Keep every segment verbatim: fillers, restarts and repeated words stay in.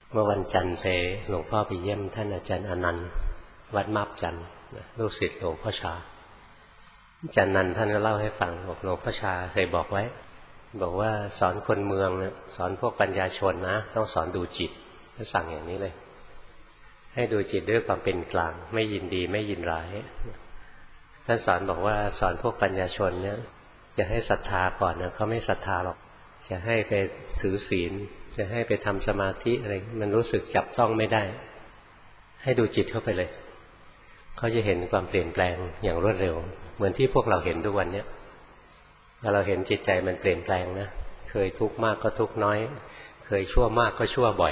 เมื่อวันจันทร์ไปหลวงพ่อไปเยี่ยมท่านอาจารย์อนันต์วัดมาบจันทร์ลูกศิษย์หลวงพ่อชาอาจารย์นันท์ท่านก็เล่าให้ฟังบอกหลวงพ่อชาเคยบอกไว้บอกว่าสอนคนเมืองสอนพวกปัญญาชนนะต้องสอนดูจิตท่านสั่งอย่างนี้เลยให้ดูจิตด้วยความเป็นกลางไม่ยินดีไม่ยินร้ายท่านสอนบอกว่าสอนพวกปัญญาชนเนี่ยจะให้ศรัทธาก่อนนะเขาไม่ศรัทธาหรอกจะให้ไปถือศีลจะให้ไปทำสมาธิอะไรมันรู้สึกจับต้องไม่ได้ให้ดูจิตเข้าไปเลยเขาจะเห็นความเปลี่ยนแปลงอย่างรวดเร็วเหมือนที่พวกเราเห็นทุกวันนี้พอเราเห็นจิตใจมันเปลี่ยนแปลงนะเคยทุกข์มากก็ทุกข์น้อยเคยชั่วมากก็ชั่วบ่อย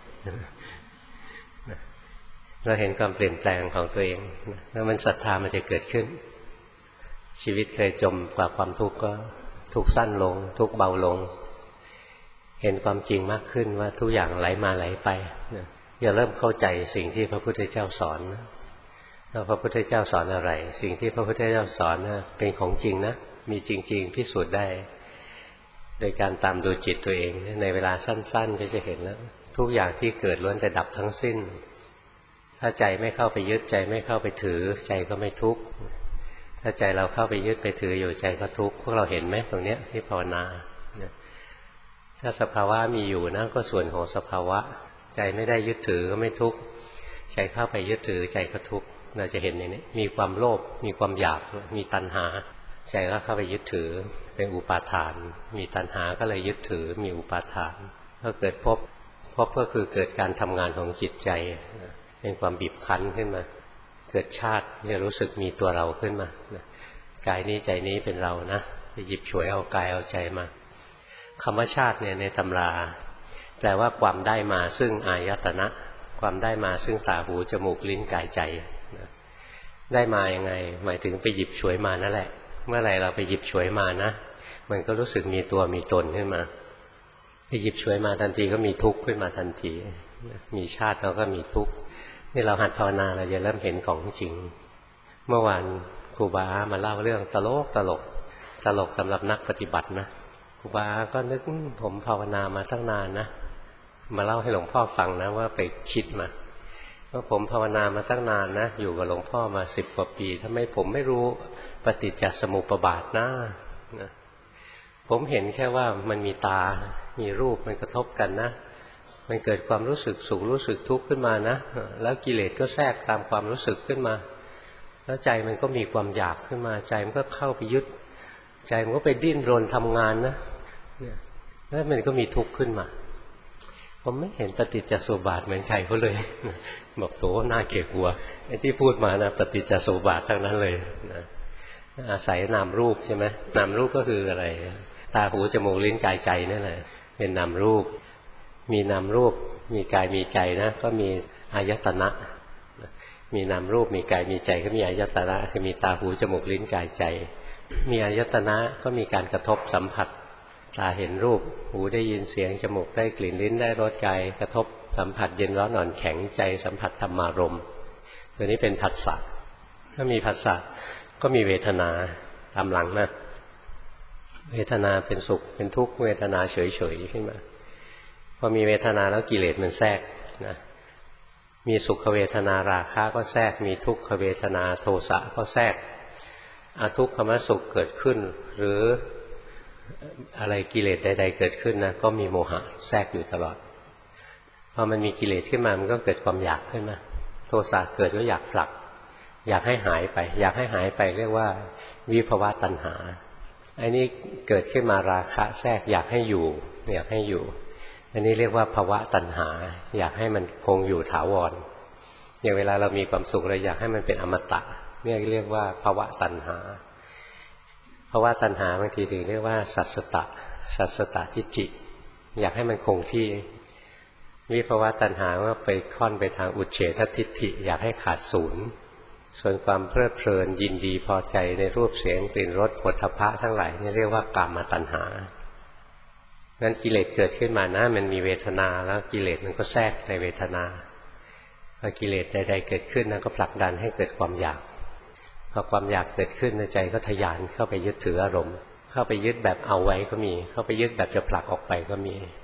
เราเห็นความเปลี่ยนแปลงของตัวเองแล้วมันศรัทธามันจะเกิดขึ้นชีวิตเคยจมกับความทุกข์ก็ทุกข์สั้นลงทุกข์เบาลงเห็นความจริงมากขึ้นว่าทุกอย่างไหลมาไหลไปอย่าเริ่มเข้าใจสิ่งที่พระพุทธเจ้าสอนแล้วพระพุทธเจ้าสอนอะไรสิ่งที่พระพุทธเจ้าสอนนะเป็นของจริงนะมีจริงๆพิสูจน์ได้โดยการตามดูจิตตัวเองในเวลาสั้นๆก็จะเห็นแล้วทุกอย่างที่เกิดล้วนแต่ดับทั้งสิ้นถ้าใจไม่เข้าไปยึดใจไม่เข้าไปถือใจก็ไม่ทุกข์ถ้าใจเราเข้าไปยึดไปถืออยู่ใจก็ทุกข์พวกเราเห็นไหมตรงเนี้ยที่ภาวนาถ้าสภาวะมีอยู่นะก็ส่วนของสภาวะใจไม่ได้ยึดถือก็ไม่ทุกข์ใจเข้าไปยึดถือใจก็ทุกข์เราจะเห็นอย่างนี้มีความโลภมีความอยากมีตัณหาใจก็เข้าไปยึดถือเป็นอุปาทานมีตัณหาก็เลยยึดถือมีอุปาทานก็เกิดภพภพก็คือเกิดการทำงานของจิตใจเป็นความบีบคั้นขึ้นมาเกิดชาติจะรู้สึกมีตัวเราขึ้นมากายนี้ใจนี้เป็นเรานะไปหยิบฉวยเอากายเอาใจมาคำว่าชาติเนี่ยในตำราแปลว่าความได้มาซึ่งอายตนะความได้มาซึ่งตาหูจมูกลิ้นกายใจได้มายังไงหมายถึงไปหยิบฉวยมานั่นแหละเมื่อไหร่เราไปหยิบฉวยมานะมันก็รู้สึกมีตัวมีตนขึ้นมาไปหยิบฉวยมาทันทีก็มีทุกข์ขึ้นมาทันทีมีชาติแล้วก็มีทุกข์นี่เราหัดภาวนาเราจะเริ่มเห็นของจริงเมื่อวานครูบามาเล่าเรื่องตลกตลกตลกสำหรับนักปฏิบัตินะครูบาก็นึกผมภาวนามาตั้งนานนะมาเล่าให้หลวงพ่อฟังนะว่าไปคิดมาว่าผมภาวนามาตั้งนานนะอยู่กับหลวงพ่อมาสิบกว่าปีทำไมผมไม่รู้ปฏิจจสมุปบาทนะนะผมเห็นแค่ว่ามันมีตามีรูปมันกระทบกันนะมันเกิดความรู้สึกสุขรู้สึกทุกข์ขึ้นมานะแล้วกิเลสก็แทรกตามความรู้สึกขึ้นมาแล้วใจมันก็มีความอยากขึ้นมาใจมันก็เข้าไปยึดใจมันก็ไปดิ้นรนทำงานนะแล้วมันก็มีทุกข์ขึ้นมาผมไม่เห็นปฏิจจสมุปบาทเหมือนใครเขาเลยบอกโถน่าเกลียดกลัวไอ้ที่พูดมานะปฏิจจสมุปบาททั้งนั้นเลยนะอาศัยนามรูปใช่ไหมนามรูปก็คืออะไรตาหูจมูกลิ้นกายใจนั่นแหละเป็นนามรูปมีนามรูปมีกายมีใจนะก็มีอายตนะมีนามรูปมีกายมีใจก็มีอายตนะคือมีตาหูจมูกลิ้นกายใจมีอายตนะก็มีการกระทบสัมผัสตาเห็นรูปหูได้ยินเสียงจมูกได้กลิ่นลิ้นได้รสกายกระทบสัมผัสเย็นร้อนอ่อนแข็งใจสัมผัสธรรมารมณ์ตัวนี้เป็นผัสสะถ้ามีผัสสะก็มีเวทนาตามหลังนะเวทนาเป็นสุขเป็นทุกข์เวทนาเฉยๆขึ้นมาพอมีเวทนาแล้วกิเลสมันแทรกนะมีสุขเวทนาราคะก็แทรกมีทุกขเวทนาโทสะก็แทรกอทุกขมสุขเกิดขึ้นหรืออะไรกิเลสใดๆเกิดขึ้นนะก็มีโมหะแทรกอยู่ตลอดพอมันมีกิเลสขึ้นมามันก็เกิดความอยากขึ้นมาโทสะเกิดก็อยากผลักอยากให้หายไปอยากให้หายไปเรียกว่าวิภวตัณหาอันนี้เกิดขึ้นมาราคะแทรกอยากให้อยู่อยากให้อยู่อันนี้เรียกว่าภวตัณหาอยากให้มันคงอยู่ถาวรอย่างเวลาเรามีความสุขเราอยากให้มันเป็นอมตะเนี่ยเรียกว่าภวตัณหาภวตัณหาบางทีถึงเรียกว่าสัสสตะสัสสตทิฏฐิอยากให้มันคงที่วิภวตัณหาว่าไปค่อนไปทางอุเฉททิฏฐิอยากให้ขาดศูนย์ส่วนความเพลิดเพลินยินดีพอใจในรูปเสียงกลิ่นรสโผฏฐัพพะทั้งหลายนี่เรียกว่ากามตัณหางั้นกิเลสเกิดขึ้นมานะมันมีเวทนาแล้วกิเลสมันก็แทรกในเวทนาพอกิเลสใดๆเกิดขึ้นนั้นก็ผลักดันให้เกิดความอยากพอความอยากเกิดขึ้นในใจก็ทะยานเข้าไปยึดถืออารมณ์เข้าไปยึดแบบเอาไว้ก็มีเข้าไปยึดแบบจะผลักออกไปก็มี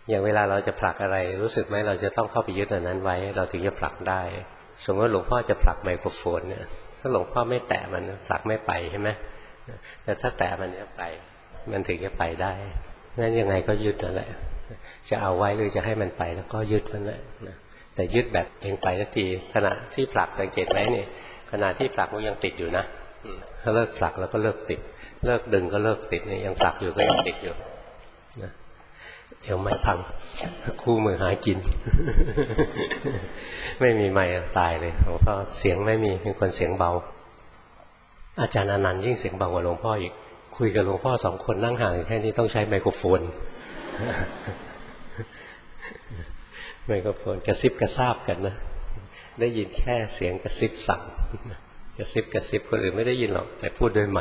อย่างเวลาเราจะผลักอะไรรู้สึกไหมเราจะต้องเข้าไปยึดอันนั้นไว้เราถึงจะผลักได้สมมติหลวงพ่อจะผลักไมโครโฟนเนี่ยถ้าหลวงพ่อไม่แตะมันผลักไม่ไปใช่ไหมแต่ถ้าแตะมันจะไปมันถึงจะไปได้งั้นยังไงก็ยึดนั่นแหละจะเอาไว้หรือจะให้มันไปแล้วก็ยึดมันแหละแต่ยึดแบบเองไปสักทีขณะที่ผลักสังเกตไหมนี่ขณะที่ผลักมันยังติดอยู่นะถ้าเลิกผลักแล้วก็เลิกติดเลิกดึงก็เลิกติดนี่ยังผลักอยู่ก็ยังติดอยู่นะเดี๋ยวไม่พังคู่มือหากิน ไม่มีไมค์ตายเลยหลวงพ่อเสียงไม่มีเป็นคนเสียงเบาอาจารย์อนันต์ยิ่งเสียงเบากว่าหลวงพ่ออีกคุยกับหลวงพ่อสองคนนั่งห่างแค่นี้ต้องใช้ไมโครโฟน ไมโครโฟนกระซิบกระซาบกันนะได้ยินแค่เสียงกระซิบสั่งกระซิบกระซิบคนอื่นไม่ได้ยินหรอกแต่พูดด้วยไหม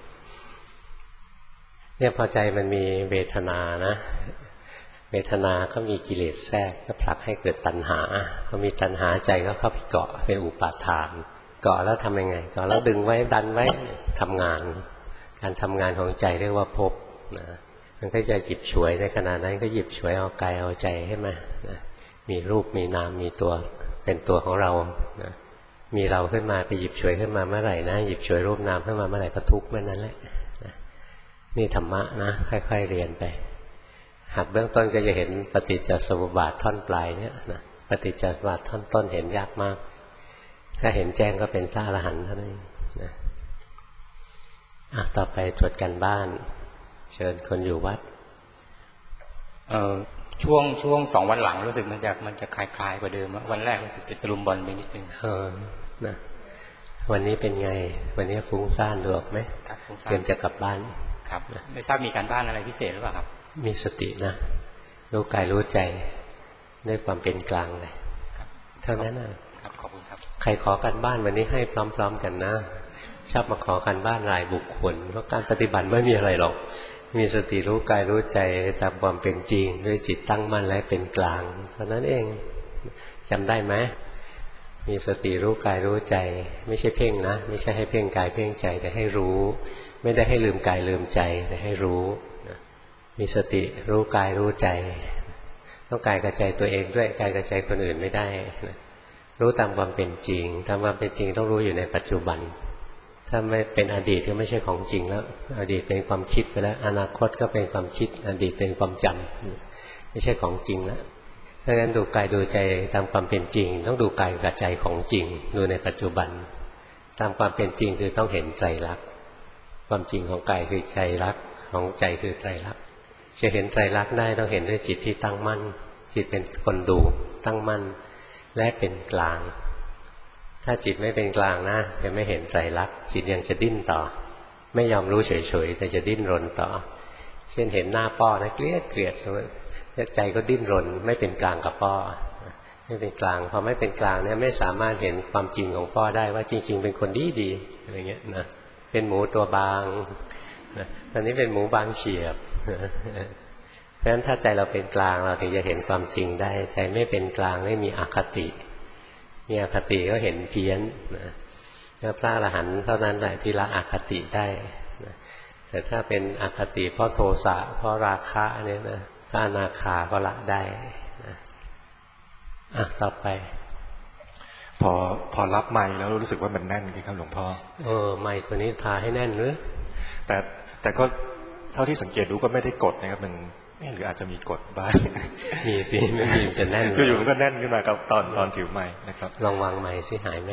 เนี่ยพอใจมันมีเวทนานะเวทนาก็มีกิเลสแทรกก็ผลักให้เกิดตัณหาพอมีตัณหาใจก็เข้าไปเกาะเป็นอุปาทานเกาะแล้วทำยังไงเกาะแล้วดึงไว้ดันไว้ทำงานการทำงานของใจเรียกว่าภพนะมันก็จะหยิบฉวยในขณะนั้นก็หยิบฉวยเอากายเอาใจให้มานะมีรูปมีนามมีตัวเป็นตัวของเรานะมีเราขึ้นมาไปหยิบฉวยขึ้นมาเมื่อไหร่นะหยิบฉวยรูปนามขึ้นมาเมื่อไหร่ก็ทุกข์เมื่อนั้นแหละนะนี่ธรรมะนะค่อยๆเรียนไปหัดเบื้องต้นก็จะเห็นปฏิจจสมุปบาทท่อนปลายเนี่ยนะปฏิจจสมุปบาทท่อนต้นเห็นยากมากถ้าเห็นแจ้งก็เป็นพระอรหันต์เท่านั้นนะอ่ะต่อไปตรวจกันบ้านเชิญคนอยู่วัดเอ่อช่วงช่วงสองวันหลังรู้สึกมันจะมันจะคลายๆกว่าเดิมวันแรกรู้สึกจะตะลุมบอลไปนิดนึงเออนะวันนี้เป็นไงวันนี้ฟุ้งซ่านหรือเปล่าไหมครับฟุ้งซ่านเตรียมจะกลับบ้านครับไม่ทราบมีการบ้านอะไรพิเศษหรือเปล่าครับมีสตินะรู้กายรู้ใจด้วยความเป็นกลางเลยเท่านั้นนะครับขอบคุณครับใครขอการบ้านวันนี้ให้พร้อมๆกันนะชอบมาขอการบ้านรายบุคคลเพราะการปฏิบัติไม่มีอะไรหรอกมีสติรู้กายรู้ใจตามความเป็นจริงด้วยจิตตั้งมั่นและเป็นกลางเท่านั้นเองจำได้ไหมมีสติรู้กายรู้ใจไม่ใช่เพ่งนะไม่ใช่ให้เพ่งกายเพ่งใจแต่ให้รู้ไม่ได้ให้ลืมกายลืมใจแต่ให้รู้มีสติรู้กายรู้ใจต้องกายกับใจตัวเองด้วยกายกับใจคนอื่นไม่ได้รู้ตามความเป็นจริงตามความเป็นจริงต้องรู้อยู่ในปัจจุบันถ้าไม่เป็นอดีตก็ไม่ใช่ของจริงแล้วอดีตเป็นความคิดไปแล้วอนาคตก็เป็นความคิดอดีตเป็นความจำไม่ใช่ของจริงแล้วดังนั้นดูกายดูใจตามความเป็นจริงต้องดูกายกับใจของจริงดูในปัจจุบันตามความเป็นจริงคือต้องเห็นไตรลักษณ์ความจริงของกายคือไตรลักษณ์ของใจคือไตรลักษณ์จะเห็นไตรลักษณ์ได้ต้องเห็นด้วยจิตที่ตั้งมั่นจิตเป็นคนดูตั้งมั่นและเป็นกลางถ้าจิตไม่เป็นกลางนะจะไม่เห็นไตรลักษณ์จิตยังจะดิ้นต่อไม่ยอมรู้เฉยๆแต่จะดิ้นรนต่อเช่นเห็นหน้าป้อนะเกลียดเกลียดใจก็ดิ้นรนไม่เป็นกลางกับป้อไม่เป็นกลางพอไม่เป็นกลางเนี่ยไม่สามารถเห็นความจริงของป้อได้ว่าจริงๆเป็นคนดีดีอะไรเงี้ยนะเป็นหมูตัวบางนะตอนนี้เป็นหมูบางเฉียบเพราะฉะนั้นถ้าใจเราเป็นกลางเราถึงจะเห็นความจริงได้ใจไม่เป็นกลางไม่มีอคติมีอคติก็เห็นเพี้ยนนะพระอรหันต์เท่านั้นแหละที่ละอคติได้นะแต่ถ้าเป็นอคติเพราะโทสะเพราะราคะเนี่ยนะพระอนาคาก็ละได้นะอ่ะต่อไปพอพอรับไมค์แล้วรู้สึกว่ามันแน่นครับหลวงพ่อเออไมค์ตัวนี้พาให้แน่นหรือแต่แต่ก็เท่าที่สังเกตดูก็ไม่ได้กดนะครับมันหรืออาจจะมีกดบ้างมีสิไม่มีจะแน่นคืออยู่มันก็แน่นขึ้นมากับตอนตอนถือไมค์นะครับลองวางไมค์สิหายไหม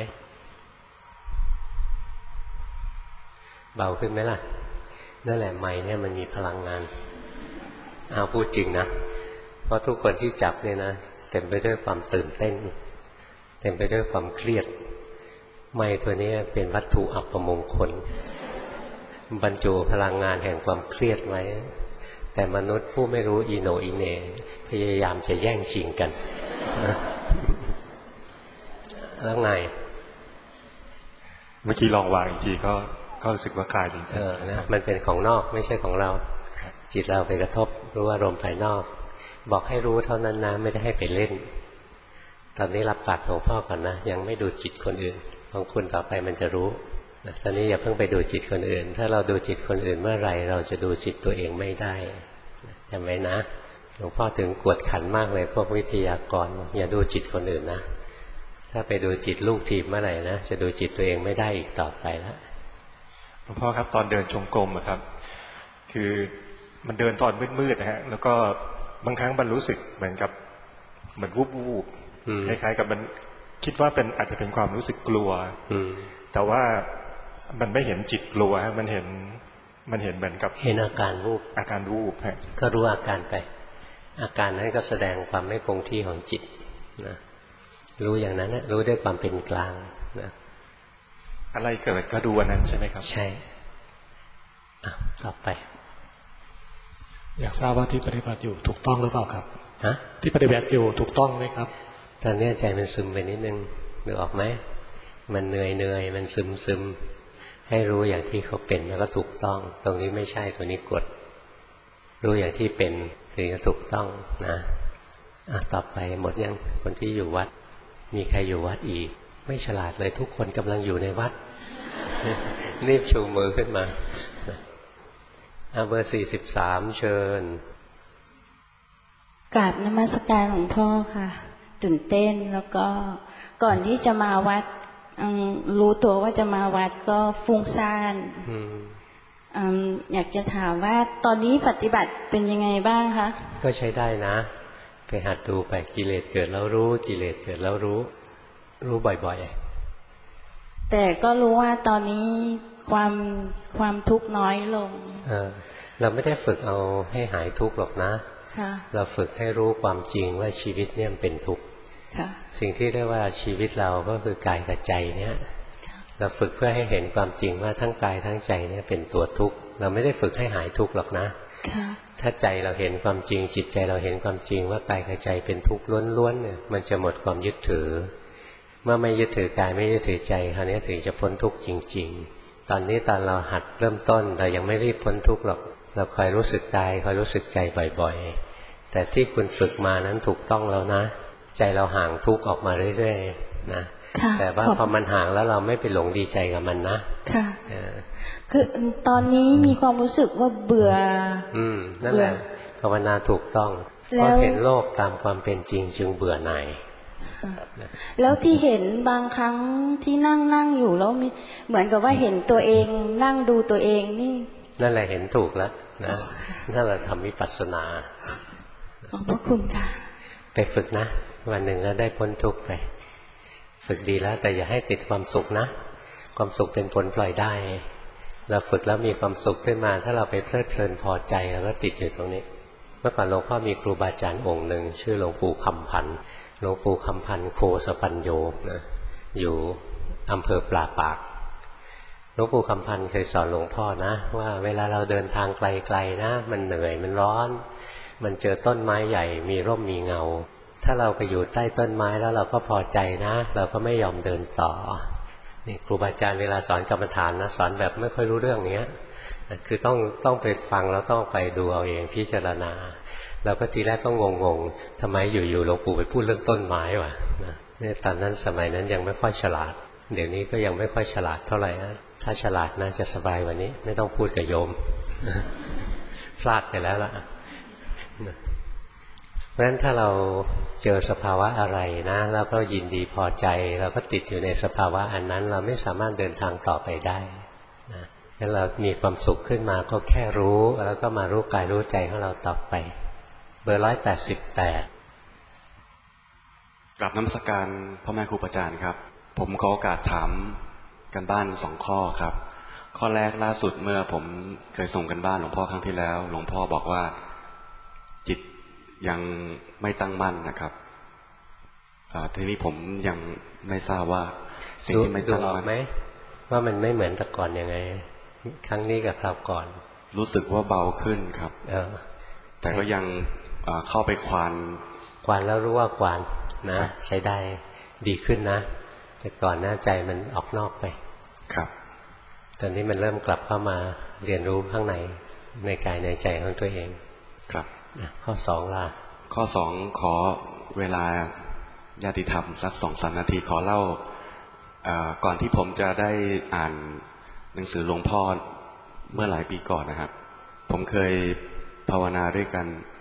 เบาขึ้นไหมล่ะนั่นแหละไมค์เนี่ยมันมีพลังงานเอาพูดจริงนะเพราะทุกคนที่จับเนี่ยนะเต็มไปด้วยความตื่นเต้นเต็มไปด้วยความเครียดไมค์ตัวนี้เป็นวัตถุอัปมงคลบรรจุพลังงานแห่งความเครียดไว้แต่มนุษย์ผู้ไม่รู้อีโหนอีเหน่พยายามจะแย่งชิงกันแล้วไงเมื่อกี้ลองวางอีกทีก็ก็รู้สึกว่าคลายจริงๆเออนะมันเป็นของนอกไม่ใช่ของเราจิตเราไปกระทบรู้อารมณ์ภายนอกบอกให้รู้เท่านั้นนะไม่ได้ให้ไปเล่นตอนนี้รับปากหลวงพ่อก่อนนะยังไม่ดูจิตคนอื่นของคุณต่อไปมันจะรู้ตอนนี้อย่าเพิ่งไปดูจิตคนอื่นถ้าเราดูจิตคนอื่นเมื่อไหร่เราจะดูจิตตัวเองไม่ได้จำไว้นะลวงพ่อถึงกวดขันมากเลยพวกวิทยากรอย่าดูจิตคนอื่นนะถ้าไปดูจิตลูกทีมเมื่อไหร่นะจะดูจิตตัวเองไม่ได้อีกต่อไปแล้วหลวงพ่อครับตอนเดินจงกรมอะครับคือมันเดินตอนมืดๆนะฮะแล้วก็บางครั้งมันรู้สึกเหมือนกับเหมือนวูบวูบคล้ายๆกับมันคิดว่าเป็นอาจจะเป็นความรู้สึกกลัวแต่ว่ามันไม่เห็นจิตกลัวฮะมันเห็นมันเห็นเหมือนกับเห็นอาการวูบอาการวูบฮะก็รู้อาการไปอาการนั้นก็แสดงความไม่คงที่ของจิตนะรู้อย่างนั้นนะรู้ด้วยความเป็นกลางนะอะไรเกิดก็ดูอันนั้นใช่ไหมครับใช่ต่อไปอยากทราบว่าที่ปฏิบัติอยู่ถูกต้องหรือเปล่าครับฮะที่ปฏิบัติอยู่ถูกต้องไหมครับตอนนี้ใจมันซึมไปนิดนึงนึกออกไหมมันเหนื่อยเหนื่อยมันซึมซึมให้รู้อย่างที่เขาเป็นแล้วก็ถูกต้องตรงนี้ไม่ใช่ตัวนี้กดรู้อย่างที่เป็นถึงจะถูกต้องนะอ่ะต่อไปหมดยังคนที่อยู่วัดมีใครอยู่วัดอีกไม่ฉลาดเลยทุกคนกำลังอยู่ในวัดรีบชูมือขึ้นมาเอาเบอร์สี่สิบสามเชิญกราบนมัสการหลวงพ่อค่ะตื่นเต้นแล้วก็ก่อนที่จะมาวัดรู้ตัวว่าจะมาวัดก็ฟุ้งซ่านอยากจะถามว่าตอนนี้ปฏิบัติเป็นยังไงบ้างคะก็ใช้ได้นะไปหัดดูไปกิเลสเกิดแล้วรู้กิเลสเกิดแล้วรู้รู้บ่อยๆแต่ก็รู้ว่าตอนนี้ความความทุกข์น้อยลงเออเราไม่ได้ฝึกเอาให้หายทุกข์หรอกนะเราฝึกให้รู้ความจริงว่าชีวิตเนี่ยเป็นทุกข์สิ่งที่เรียกว่าชีวิตเราก็คือกายกับใจเนี่ยเราฝึกเพื่อให้เห็นความจริงว่าทั้งกายทั้งใจเนี่ยเป็นตัวทุกข์เราไม่ได้ฝึกให้หายทุกข์หรอกนะถ้าใจเราเห็นความจริงจิตใจเราเห็นความจริงว่ากายกับใจเป็นทุกข์ล้วนๆเนี่ยมันจะหมดความยึดถือเมื่อไม่ยึดถือกายไม่ยึดถือใจคราวนี้ถึงจะพ้นทุกข์จริงๆตอนนี้ตอนเราหัดเริ่มต้นเรายังไม่รีบพ้นทุกข์หรอกเราคอยรู้สึกกายคอยรู้สึกใจบ่อยๆแต่ที่คุณฝึกมานั้นถูกต้องแล้วนะใจเราห่างทุกข์ออกมาเรื่อยๆนะแต่ว่าพอมันห่างแล้วเราไม่ไปหลงดีใจกับมันนะค่ะคือตอนนี้มีความรู้สึกว่าเบื่ออืมนั่นแหละภาวนาถูกต้องเพราะเห็นโลกตามความเป็นจริงจึงเบื่อหน่ายแล้วที่เห็นบางครั้งที่นั่งนั่งอยู่แล้วมีเหมือนกับว่าเห็นตัวเองนั่งดูตัวเองนี่นั่นแหละเห็นถูกแล้วนะนั่นแหละทำวิปัสสนาขอบพระคุณค่ะไปฝึกนะวันหนึ่งก็ได้พ้นทุกข์ไปฝึกดีแล้วแต่อย่าให้ติดความสุขนะความสุขเป็นผลปล่อยได้เราฝึกแล้วมีความสุขขึ้นมาถ้าเราไปเพลิดเพลินพอใจแล้วก็ติดอยู่ตรงนี้เมื่อก่อนหลวงพ่อมีครูบาอาจารย์องค์หนึ่งชื่อหลวงปู่คำพันธ์หลวงปู่คำพันธ์โคสปัญโยนะอยู่อำเภอปลาปากหลวงปู่คำพันธ์เคยสอนหลวงพ่อนะว่าเวลาเราเดินทางไกลๆนะมันเหนื่อยมันร้อนมันเจอต้นไม้ใหญ่มีร่มมีเงาถ้าเราไปอยู่ใต้ต้นไม้แล้วเราก็พอใจนะเราก็ไม่ยอมเดินต่อนี่ครูบาอาจารย์เวลาสอนกรรมฐานนะสอนแบบไม่ค่อยรู้เรื่องเนี้ยคือต้องต้องไปฟังแล้วต้องไปดูเอาเองพิจารณาเราก็ทีแรกก็งงๆทำไมอยู่ๆหลวงปู่ไปพูดเรื่องต้นไม้วะเนี่ยตอนนั้นสมัยนั้นยังไม่ค่อยฉลาดเดี๋ยวนี้ก็ยังไม่ค่อยฉลาดเท่าไหร่นะถ้าฉลาดน่าจะสบายกว่านี้ไม่ต้องพูดกับโยมพลาดไปแล้วล่ะเพราะฉะนั้นถ้าเราเจอสภาวะอะไรนะแล้วก็ยินดีพอใจเราก็ติดอยู่ในสภาวะอันนั้นเราไม่สามารถเดินทางต่อไปได้นะงั้นเรามีความสุขขึ้นมาก็แค่รู้แล้วก็มารู้กายรู้ใจของเราต่อไปเบอร์ร้อยแปดสิบแปดกราบนมัสการพ่อแม่ครูอาจารย์ครับผมขอโอกาสถามกันบ้านสองข้อครับข้อแรกล่าสุดเมื่อผมเคยส่งกันบ้านหลวงพ่อครั้งที่แล้วหลวงพ่อบอกว่าจิตยังไม่ตั้งมั่นนะครับทีนี้ผมยังไม่ทราบว่าสิ่งที่ไม่ตั้งมั่นไหมว่ามันไม่เหมือนแต่ก่อนยังไงครั้งนี้กับคราวก่อนรู้สึกว่าเบาขึ้นครับเออแต่ก็ยังเข้าไปควานควานแล้วรู้ว่าควานนะใช้ได้ดีขึ้นนะแต่ก่อนหน้าใจมันออกนอกไปครับตอนนี้มันเริ่มกลับเข้ามาเรียนรู้ข้างในในกายในใจของตัวเองครับข้อสองล่ะข้อสองขอเวลาญาติธรรมสักสองสามนาทีขอเล่าก่อนที่ผมจะได้อ่านหนังสือหลวงพ่อเมื่อหลายปีก่อนนะครับผมเคยภาวนาด้วยกัน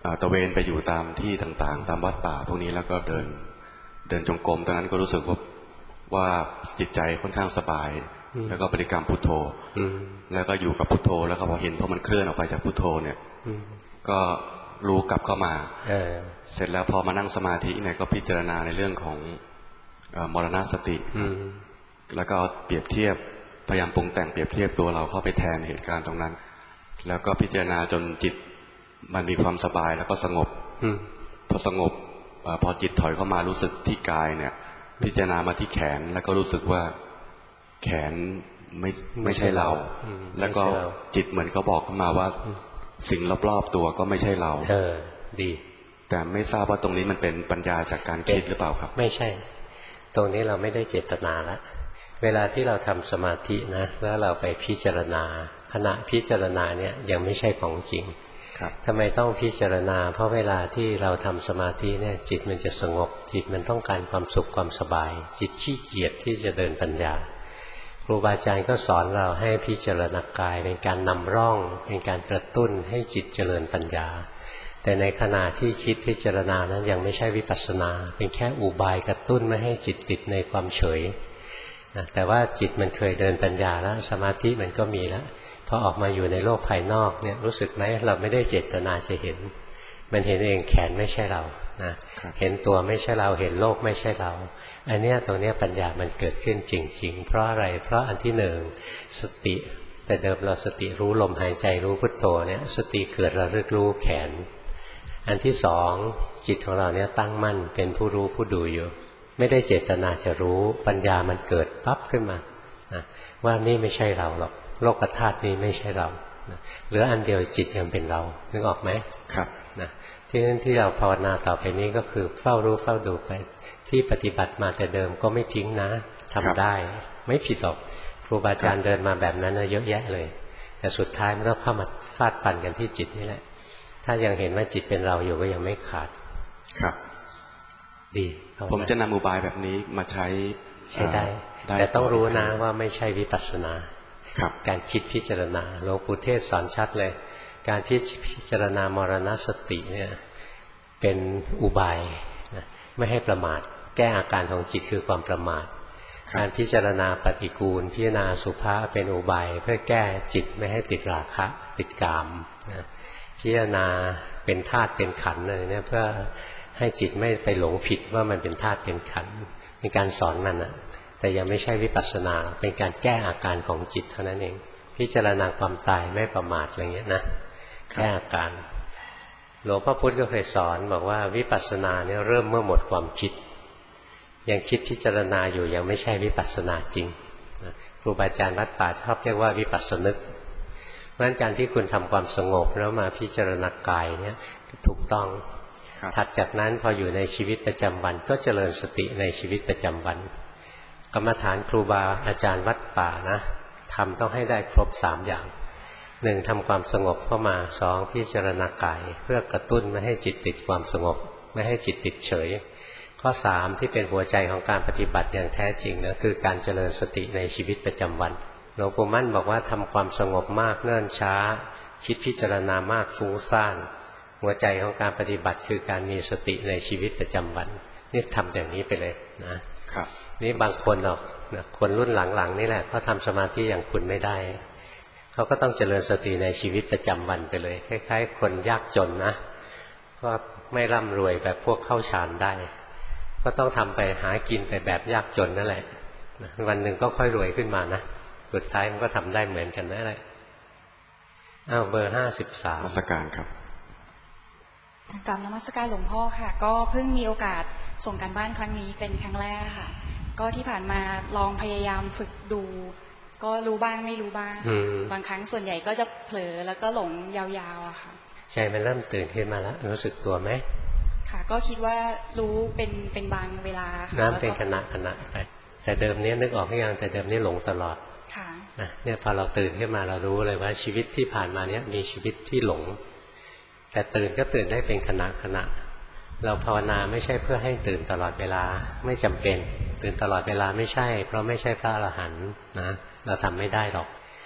ตะเวนไปอยู่ตามที่ต่างๆตามวัดป่าพวกนี้แล้วก็เดินเดินจงกรมตอนนั้นก็รู้สึกว่าว่าจิตใจค่อนข้างสบายแล้วก็บริกรรมพุทโธแล้วก็อยู่กับพุทโธแล้วก็พอเห็นพอมันเคลื่อนออกไปจากพุทโธเนี่ยก็รู้กลับเข้ามาเสร็จแล้วพอมานั่งสมาธิเนี่ยก็พิจารณาในเรื่องของมรณสติแล้วก็เปรียบเทียบพยายามปรุงแต่งเปรียบเทียบตัวเราเข้าไปแทนเหตุการณ์ตรงนั้นแล้วก็พิจารณาจนจิตมันมีความสบายแล้วก็สงบพอสงบพอจิตถอยเข้ามารู้สึกที่กายเนี่ยพิจารณามาที่แขนแล้วก็รู้สึกว่าแขนไม่ไม่ใช่เราแล้วก็จิตเหมือนเขาบอกเข้ามาว่าสิ่งรอบๆตัวก็ไม่ใช่เราเออดีแต่ไม่ทราบว่าตรงนี้มันเป็นปัญญาจากการคิดหรือเปล่าครับไม่ใช่ตรงนี้เราไม่ได้เจตนาละเวลาที่เราทำสมาธินะแล้วเราไปพิจารณาขณะพิจารณาเนี่ยยังไม่ใช่ของจริงทำไมต้องพิจารณาเพราะเวลาที่เราทำสมาธิเนี่ยจิตมันจะสงบจิตมันต้องการความสุขความสบายจิตขี้เกียจที่จะเดินปัญญาครูบาอาจารย์ก็สอนเราให้พิจารณากายเป็นการนำร่องเป็นการกระตุ้นให้จิตเจริญปัญญาแต่ในขณะที่คิดพิจารณานั้นยังไม่ใช่วิปัสสนาเป็นแค่อุบายกระตุ้นไม่ให้จิตติดในความเฉยนะแต่ว่าจิตมันเคยเดินปัญญาแล้วสมาธิมันก็มีแล้วพอออกมาอยู่ในโลกภายนอกเนี่ยรู้สึกไหมเราไม่ได้เจตนาจะเห็นมันเห็นเองแขนไม่ใช่เรานะเห็นตัวไม่ใช่เราเห็นโลกไม่ใช่เราอันเนี้ยตรงเนี้ยปัญญามันเกิดขึ้นจริงๆเพราะอะไรเพราะอันที่หนึ่งสติแต่เดิมเราสติรู้ลมหายใจรู้พุทโธเนี่ยสติเกิดระลึกรู้แขนอันที่สองจิตของเราเนี่ยตั้งมั่นเป็นผู้รู้ผู้ดูอยู่ไม่ได้เจตนาจะรู้ปัญญามันเกิดปั๊บขึ้นมานะว่านี่ไม่ใช่เราหรอกโลกธาตุนี้ไม่ใช่เรานะเหลืออันเดียวจิตยังเป็นเรานึกออกไหมครับนะที่นั้นที่เราภาวนาต่อไปนี้ก็คือเฝ้ารู้เฝ้าดูไปที่ปฏิบัติมาแต่เดิมก็ไม่ทิ้งนะทำได้ไม่ผิดหรอกครูบาอาจารย์เดินมาแบบนั้นเยอะแยะเลยแต่สุดท้ายมันต้องเข้ามาฟาดฟันกันที่จิตนี่แหละถ้ายังเห็นว่าจิตเป็นเราอยู่ก็ยังไม่ขาดครับดีผมจะนำอุบายแบบนี้มาใช้ใช้ได้แต่ต้องรู้นะว่าไม่ใช่วิปัสสนาการคิดพิจารณาหลวงปู่เทศสอนชัดเลยการพิจารณามรณสติเนี่ยเป็นอุบายนะไม่ให้ประมาทแก้อาการของจิตคือความประมาทการพิจารณาปฏิกูลพิจารณาสุภาษเป็นอุบายเพื่อแก้จิตไม่ให้ติดราคะติดกามนะพิจารณาเป็นธาตุเป็นขันธ์อะไรเนี่ยเพื่อให้จิตไม่ไปหลงผิดว่ามันเป็นธาตุเป็นขันธ์มีการสอนมันอะแต่ยังไม่ใช่วิปัสสนาเป็นการแก้อาการของจิตเท่านั้นเองพิจารณาความตายไม่ประมาทอะไรเงี้ยนะแก้อาการหลวงพ่อพุธก็เคยสอนบอกว่าวิปัสสนาเนี่ยเริ่มเมื่อหมดความคิดยังคิดพิจารณาอยู่ยังไม่ใช่วิปัสสนาจริงครูบาอาจารย์วัดป่าชอบเรียกว่าวิปัสสนึกเพราะฉะนั้นการที่คุณทำความสงบแล้วมาพิจารณากายเนี่ยถูกต้องถัดจากนั้นพออยู่ในชีวิตประจำวันก็เจริญสติในชีวิตประจำวันกรรมฐานครูบาอาจารย์วัดป่านะทำต้องให้ได้ครบสามอย่างหนึ่งทำความสงบเข้ามาสองพิจารณากายเพื่อกระตุ้นไม่ให้จิตติดความสงบไม่ให้จิตติดเฉยข้อสามที่เป็นหัวใจของการปฏิบัติอย่างแท้จริงนะคือการเจริญสติในชีวิตประจำวันหลวงปู่มั่นบอกว่าทำความสงบมากเนิ่นช้าคิดพิจารณามากฟุ้งซ่านหัวใจของการปฏิบัติคือการมีสติในชีวิตประจำวันนี่ทำอย่างนี้ไปเลยนะครับนี่บางคนหรอกนะคนรุ่นหลังๆนี่แหละเขาทำสมาธิอย่างคุณไม่ได้เขาก็ต้องเจริญสติในชีวิตประจำวันไปเลยคล้ายๆคนยากจนนะก็ไม่ร่ำรวยแบบพวกเข้าฌานได้ก็ต้องทำไปหากินไปแบบยากจนนั่นแหละวันหนึ่งก็ค่อยรวยขึ้นมานะสุดท้ายมันก็ทำได้เหมือนกันนั่นแหละอ้าวเบอร์ห้าสิบสามนมัสการครับกราบนมัสการหลวงพ่อค่ะก็เพิ่งมีโอกาสส่งการบ้านครั้งนี้เป็นครั้งแรกค่ะก็ที่ผ่านมาลองพยายามฝึกดูก็รู้บ้างไม่รู้บ้างบางครั้งส่วนใหญ่ก็จะเผลอแล้วก็หลงยาวๆอะค่ะใจมันเริ่มตื่นขึ้นมาแล้วรู้สึกตัวไหมค่ะก็คิดว่ารู้เป็นเป็นบางเวลาน้ำเป็นขณะขณะไปแต่เดิมนี้นึกออกหรือยังแต่เดิมนี้หลงตลอดค่ะเนี่ยพอเราตื่นขึ้นมาเรารู้เลยว่าชีวิตที่ผ่านมาเนี้ยมีชีวิตที่หลงแต่ตื่นก็ตื่นได้เป็นขณะขณะเราภาวนาไม่ใช่เพื่อให้ตื่นตลอดเวลาไม่จำเป็นตื่นตลอดเวลาไม่ใช่เพราะไม่ใช่พระอรหันต์นะเราทำไม่ได้หรอก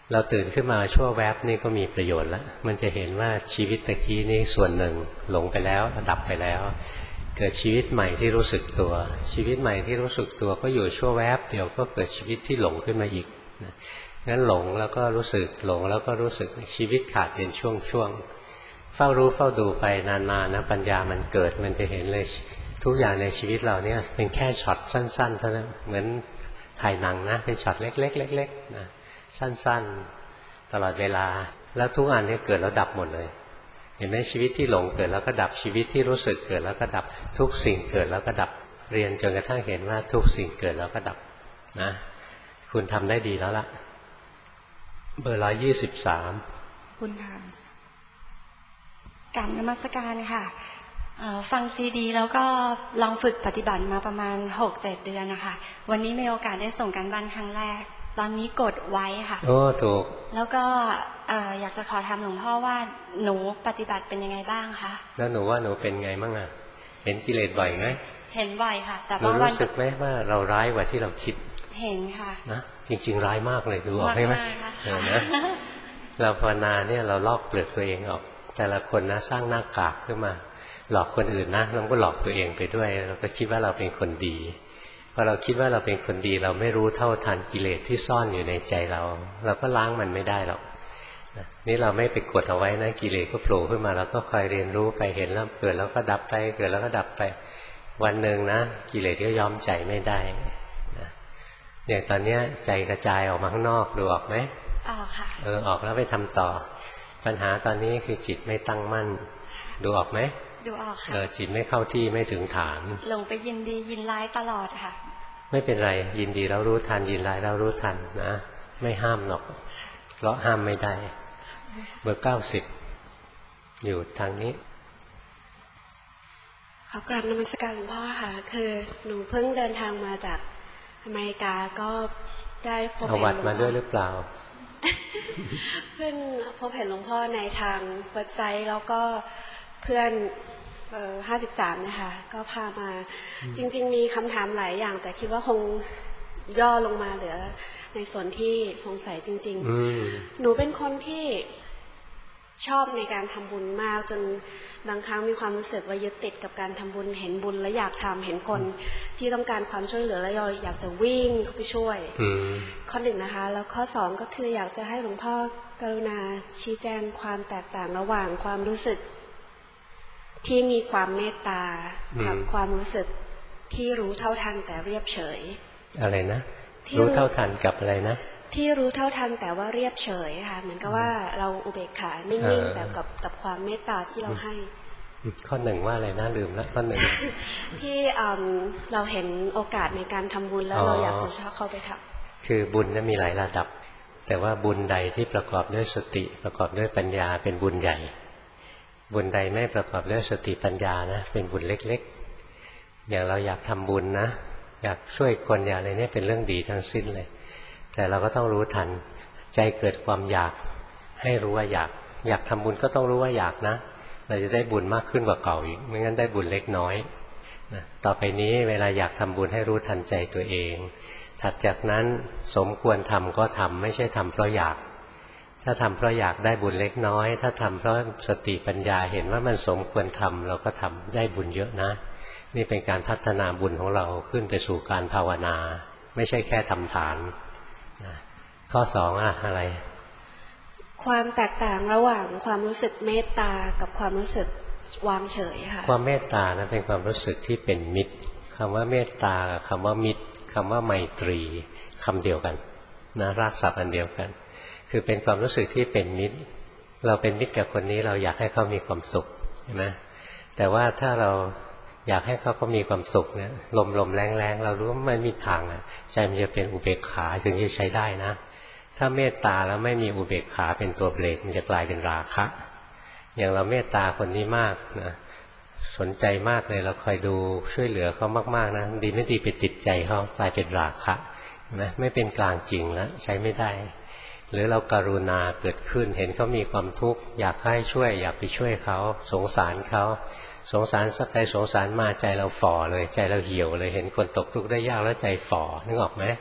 เราตื่นขึ้นมาชั่วแวบนี่ก็มีประโยชน์แล้วมันจะเห็นว่าชีวิตตะกี้นี่ส่วนหนึ่งหลงไปแล้วดับไปแล้วเกิดชีวิตใหม่ที่รู้สึกตัวชีวิตใหม่ที่รู้สึกตัวก็อยู่ชั่วแวบเดียวก็เกิดชีวิตที่หลงขึ้นมาอีกงั้นหลงแล้วก็รู้สึกหลงแล้วก็รู้สึกชีวิตขาดเป็นช่วงๆเฝ้ารู้เฝ้าดูไปนานๆนะปัญญามันเกิดมันจะเห็นเลยทุกอย่างในชีวิตเราเนี่ยเป็นแค่ช็อตสั้นๆเท่านั้นเหมือนถ่ายหนังนะเป็นช็อตเล็กๆเล็กๆนะสั้นๆตลอดเวลาแล้วทุกอันนี้เกิดแล้วดับหมดเลยเห็นไหมชีวิตที่หลงเกิดแล้วก็ดับชีวิตที่รู้สึกเกิดแล้วก็ดับทุกสิ่งเกิดแล้วก็ดับเรียนจนกระทั่งเห็นว่าทุกสิ่งเกิดแล้วก็ดับนะคุณทำได้ดีแล้วล่ะเบอร์ร้อยยี่สิบสามคุณค่ะกรรมนมัสการค่ะฟังซีดีแล้วก็ลองฝึกปฏิบัติมาประมาณ หกเจ็ด เดือนนะคะวันนี้มีโอกาสได้ส่งการบ้านครั้งแรกตอนนี้กดไว้ค่ะโอ้ถูกแล้วก็อยากจะขอถามหลวงพ่อว่าหนูปฏิบัติเป็นยังไงบ้างคะแล้วหนูว่าหนูเป็นไงบ้างอ่ะเห็นกิเลสบ่อยไหมเห็นบ่อยค่ะแต่หนูรู้สึกไหมว่าเราร้ายกว่าที่เราคิดเห็นค่ะนะจริงๆร้ายมากเลยดูออกไหมเออนะเราภาวนาเนี่ยเราลอกเปลือกตัวเองออกแต่ละคนนะสร้างหน้ากากขึ้นมาหลอกคนอื่นนะเราก็หลอกตัวเองไปด้วยเราก็คิดว่าเราเป็นคนดีพอเราคิดว่าเราเป็นคนดีเราไม่รู้เท่าทันกิเลสที่ซ่อนอยู่ในใจเราเราก็ล้างมันไม่ได้หรอกนี่เราไม่ไปกดเอาไว้นะกิเลสก็โผล่ขึ้นมาเราก็คอยเรียนรู้ไปเห็นแล้วเกิดแล้วก็ดับไปเกิดแล้วก็ดับไปวันหนึ่งนะกิเลสก็ยอมใจไม่ได้อย่างตอนนี้ใจกระจายออกมาข้างนอกดูออกไหมออกค่ะเออออกแล้วไปทำต่อปัญหาตอนนี้คือจิตไม่ตั้งมั่นดูออกไหมดูออกค่ะเออจิตไม่เข้าที่ไม่ถึงฐานหลงไปยินดียินร้ายตลอดค่ะไม่เป็นไรยินดีเรารู้ทันยินร้ายเรารู้ทันนะไม่ห้ามหรอกเพราะห้ามไม่ได้เบอร์เก้าสิบอยู่ทางนี้ขอกราบนมัสการหลวงพ่อค่ะคือหนูเพิ่งเดินทางมาจากอเมริกาก็ได้พบเห็นหลวงพ่อเอาวัดมาด้วยหรือเปล่าเพิ่งพบเห็นหลวงพ่อในทางเว็บไซต์แล้วก็เพื่อนเอ่อห้าสิบสามนะคะก็พามาจริงๆมีคำถามหลายอย่างแต่คิดว่าคงย่อลงมาเหลือในส่วนที่สงสัยจริงๆหนูเป็นคนที่ชอบในการทำบุญมากจนบางครั้งมีความรู้สึกว่ายึดติดกับการทำบุญเห็นบุญแล้วอยากทำเห็นคนที่ต้องการความช่วยเหลือแล้วอยากจะวิ่งเข้าไปช่วยข้อหนึ่งนะคะแล้วข้อสองก็คืออยากจะให้หลวงพ่อกรุณาชี้แจงความแตกต่างระหว่างความรู้สึกที่มีความเมตตากับความรู้สึกที่รู้เท่าทันแต่เรียบเฉยอะไรนะรู้เท่าทันกับอะไรนะที่รู้เท่าทันแต่ว่าเรียบเฉยค่ะเหมือนกับว่าเราอุเบกขานิ่งๆแต่กับกับความเมตตาที่เราให้ข้อหนึ่งว่าอะไรนะลืมแล้วข้อหนึ่งที่เราเห็นโอกาสในการทำบุญแล้วเราอยากจะเข้าไปทำคือบุญนั้นมีหลายระดับแต่ว่าบุญใดที่ประกอบด้วยสติประกอบด้วยปัญญาเป็นบุญใหญ่บุญใดไม่ประกอบด้วยสติปัญญานะเป็นบุญเล็กๆอย่างเราอยากทำบุญนะอยากช่วยคนอย่างอะไรเนี่ยเป็นเรื่องดีทั้งสิ้นเลยแต่เราก็ต้องรู้ทันใจเกิดความอยากให้รู้ว่าอยากอยากทำบุญก็ต้องรู้ว่าอยากนะเราจะได้บุญมากขึ้นกว่าเก่าอีกไม่งั้นได้บุญเล็กน้อยนะต่อไปนี้เวลาอยากทำบุญให้รู้ทันใจตัวเองถัดจากนั้นสมควรทำก็ทำไม่ใช่ทำเพราะอยากถ้าทำเพราะอยากได้บุญเล็กน้อยถ้าทำเพราะสติปัญญาเห็นว่ามันสมควรทำเราก็ทำได้บุญเยอะนะนี่เป็นการพัฒนาบุญของเราขึ้นไปสู่การภาวนาไม่ใช่แค่ทำฐานข้อสองอะอะไรความแตกต่างระหว่างความรู้สึกเมตตากับความรู้สึกวางเฉยค่ะความเมตตานะเป็นความรู้สึกที่เป็นมิตรคำว่าเมตตากับคำว่ามิตรคำว่าไมตรีคำเดียวกันนะรากศัพท์อันเดียวกันคือเป็นความรู้สึกที่เป็นมิตรเราเป็นมิตรกับคนนี้เราอยากให้เขามีความสุขใช่ไหมแต่ว่าถ้าเราอยากให้เขาก็มีความสุขเนี่ยลมลมแรงแรงเรารู้ว่ามันมีทางอ่ะใจมันจะเป็นอุเบกขาถึงจะใช้ได้นะถ้าเมตตาแล้วไม่มีอุเบกขาเป็นตัวเบรกมันจะกลายเป็นราคะอย่างเราเมตตาคนนี้มากนะสนใจมากเลยเราคอยดูช่วยเหลือเขามากๆนะดีไม่ดีไปติดใจเขากลายเป็นราคะนะไม่เป็นกลางจริงแล้วใช้ไม่ได้หรือเรากรุณาเกิดขึ้นเห็นเขามีความทุกข์อยากให้ช่วยอยากไปช่วยเขาสงสารเขาสงสารสักใจสงสารมาใจเราฝ่อเลยใจเราเหี่ยวเลยเห็นคนตกทุกข์ได้ยากแล้วใจฝ่อนึกออกไหม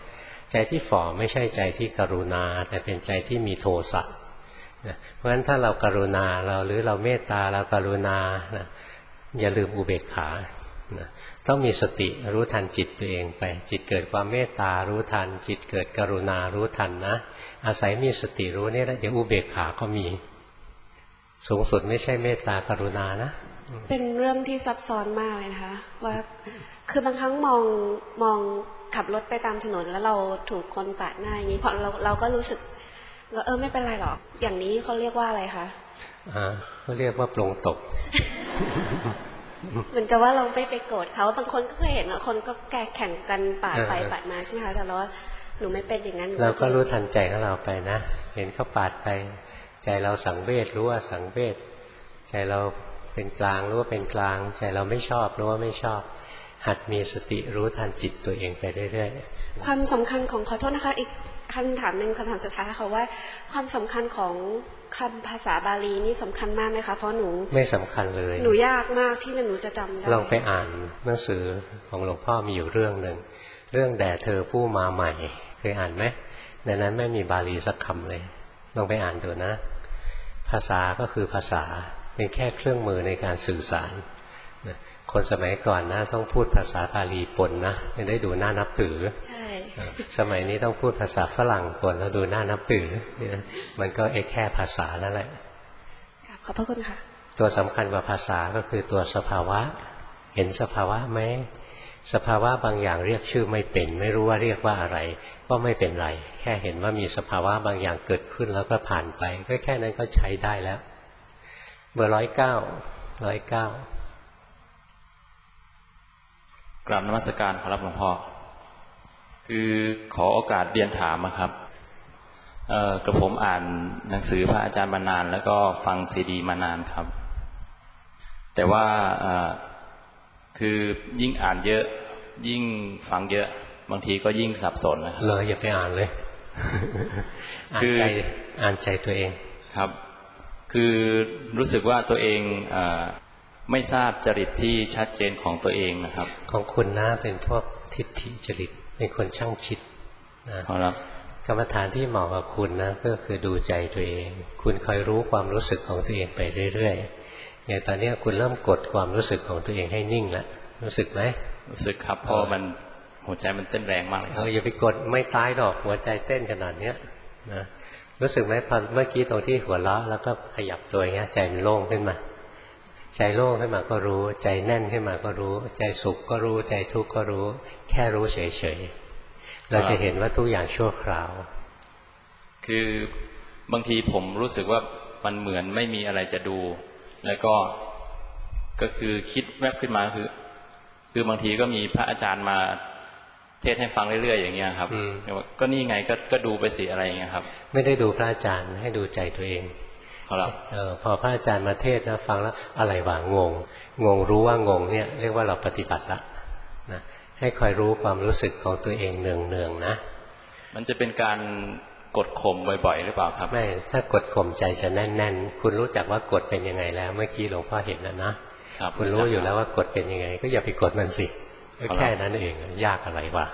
ใจที่ฝ่อไม่ใช่ใจที่กรุณาแต่เป็นใจที่มีโทสะเพราะฉะนั้นถ้าเรากรุณาเราหรือเราเมตตาเรากรุณานะอย่าลืมอุเบกขานะต้องมีสติรู้ทันจิตตัวเองไปจิตเกิดความเมตตารู้ทันจิตเกิดกรุณารู้ทันนะอาศัยมีสติรู้นี่แล้วเดี๋ยวอุเบกขาก็มีสูงสุดไม่ใช่เมตตากรุณานะเป็นเรื่องที่ซับซ้อนมากเลยนะคะว่าคือบางครั้งมองมองขับรถไปตามถนนแล้วเราถูกคนปาดหน้าอย่างนี้พอเราเราก็รู้สึกว่าเออไม่เป็นไรหรอกอย่างนี้เขาเรียกว่าอะไรคะอ่าเขาเรียกว่าปลงตกเหมือนกับว่าเราไม่ไปโกรธเขาบางคนก็เคยเห็นว่าคนก็แก่แข่งกันปาดไปปาดมาใช่ไหมคะแต่ว่าหนูไม่เป็นอย่างนั้นเราก็รู้ทันใจของเราไปนะเห็นเขาปาดไปใจเราสังเวชรู้ว่าสังเวชใจเราเป็นกลางรู้ว่าเป็นกลางใจเราไม่ชอบรู้ว่าไม่ชอบหัดมีสติรู้ทันจิตตัวเองไปเรื่อยๆความสำคัญของขอโทษนะคะอีกคำถามหนึ่งคำถามสุดท้ายค่ะว่าความสำคัญของคำภาษาบาลีนี่สำคัญมากไหมคะเพราะหนูไม่สำคัญเลยหนูยากมากที่หนูจะจำได้ลองไปอ่านหนังสือของหลวงพ่อมีอยู่เรื่องหนึ่งเรื่องแด่เธอผู้มาใหม่เคยอ่านไหมในนั้นไม่มีบาลีสักคำเลยลองไปอ่านดูนะภาษาก็คือภาษาเป็นแค่เครื่องมือในการสื่อสารคนสมัยก่อนนะต้องพูดภาษาบาลีปนนะไม่ได้ดูหน้านับถือใช่สมัยนี้ต้องพูดภาษาฝรั่งปนแล้วดูหน้านับถือมันก็แค่ภาษานั่นแหละขอบพระคุณค่ะตัวสำคัญกว่าภาษาก็คือตัวสภาวะเห็นสภาวะไหมสภาวะบางอย่างเรียกชื่อไม่เป็นไม่รู้ว่าเรียกว่าอะไรก็ไม่เป็นไรแค่เห็นว่ามีสภาวะบางอย่างเกิดขึ้นแล้วก็ผ่านไปก็แค่นั้นก็ใช้ได้แล้วเบอร์ร้อยเก้าร้อยเก้ากราบนมัสการขอรับหลวงพ่อคือขอโอกาสเรียนถามครับเอ่อกระผมอ่านหนังสือพระอาจารย์มานานแล้วก็ฟังซีดีมานานครับแต่ว่าเอ่อคือยิ่งอ่านเยอะยิ่งฟังเยอะบางทีก็ยิ่งสับสนนะครับเลยอย่าไปอ่านเลยอ่านใจอ่านใจตัวเองครับคือรู้สึกว่าตัวเองเอ่อไม่ทราบจริตที่ชัดเจนของตัวเองนะครับของคุณนะเป็นพวกทิฏฐิจริตเป็นคนช่างคิดนะครับกรรมฐานที่เหมาะกับคุณนะก็คือดูใจตัวเองคุณคอยรู้ความรู้สึกของตัวเองไปเรื่อยๆอย่างตอนนี้คุณเริ่มกดความรู้สึกของตัวเองให้นิ่งแล้วรู้สึกไหมรู้สึกครับเพราะมันหัวใจมันเต้นแรงมากเลยครับอย่าไปกดไม่ตายหรอกหัวใจเต้นขนาดเนี้ยนะรู้สึกไหมพอเมื่อกี้ตรงที่หัวเราะแล้วก็ขยับตัวอย่างเงี้ยใจมันโล่งขึ้นมาใจโล่งขึ้นมาก็รู้ใจแน่นขึ้นมาก็รู้ใจสุขก็รู้ใจทุกข์ก็รู้แค่รู้เฉยๆเราจะเห็นว่าทุกอย่างชั่วคราวคือบางทีผมรู้สึกว่ามันเหมือนไม่มีอะไรจะดูแล้วก็ก็คือคิดแวบขึ้นมาคือคือบางทีก็มีพระอาจารย์มาเทศให้ฟังเรื่อยๆอย่างเงี้ยครับก็นี่ไงก็ก็ดูไปสิอะไรอย่างเงี้ยครับไม่ได้ดูพระอาจารย์ให้ดูใจตัวเองครับเออพอพระอาจารย์มาเทศนะฟังแล้วอะไรวะงงงงรู้ว่างงเนี่ยเรียกว่าเราปฏิบัติละนะให้คอยรู้ความรู้สึกของตัวเองเนืองๆนะมันจะเป็นการกดข่มบ่อยๆหรือเปล่าครับไม่ถ้ากดข่มใจจะแน่นๆคุณรู้จักว่ากดเป็นยังไงแล้วเมื่อกี้หลวงพ่อเห็นแล้วนะคุณรู้อยู่แล้วว่ากดเป็นยังไงก็อย่าไปกดมันสิแค่นั้นเองยากอะไรวะ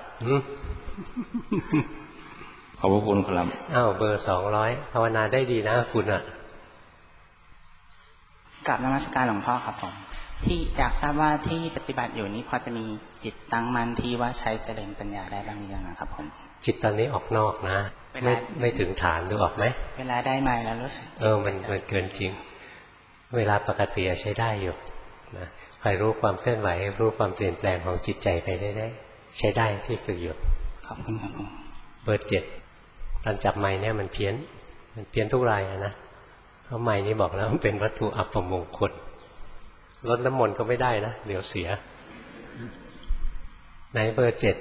ขอบพระคุณครับอ้าวเบอร์สองร้อยภาวนาได้ดีนะคุณอ่ะกราบนมัสการหลวงพ่อครับผมที่อยากทราบว่าที่ปฏิบัติอยู่นี้พอจะมีจิตตั้งมั่นที่ว่าใช้เจริญปัญญาได้บ้างหรือยังครับผมจิตตอนนี้ออกนอกนะไม่ไม่ถึงฐานดูออกไหมเวลาได้มาแล้วรู้สึกเออมันมันเกินจริงเวลาปกติใช้ได้อยู่นะคอยรู้ความเคลื่อนไหวรู้ความเปลี่ยนแปลงของจิตใจไปได้ใช้ได้ที่ฝึกอยู่ขอบคุณครับเบอร์เจ็ดตอนจับไม้เนี่ยมันเพี้ยนมันเพี้ยนทุกรายนะเพราะไม้นี้บอกแล้วมันเป็นวัตถุอัปมงคลลดน้ำมนต์ก็ไม่ได้นะเดี๋ยวเสียไหนเบอร์เจ็ด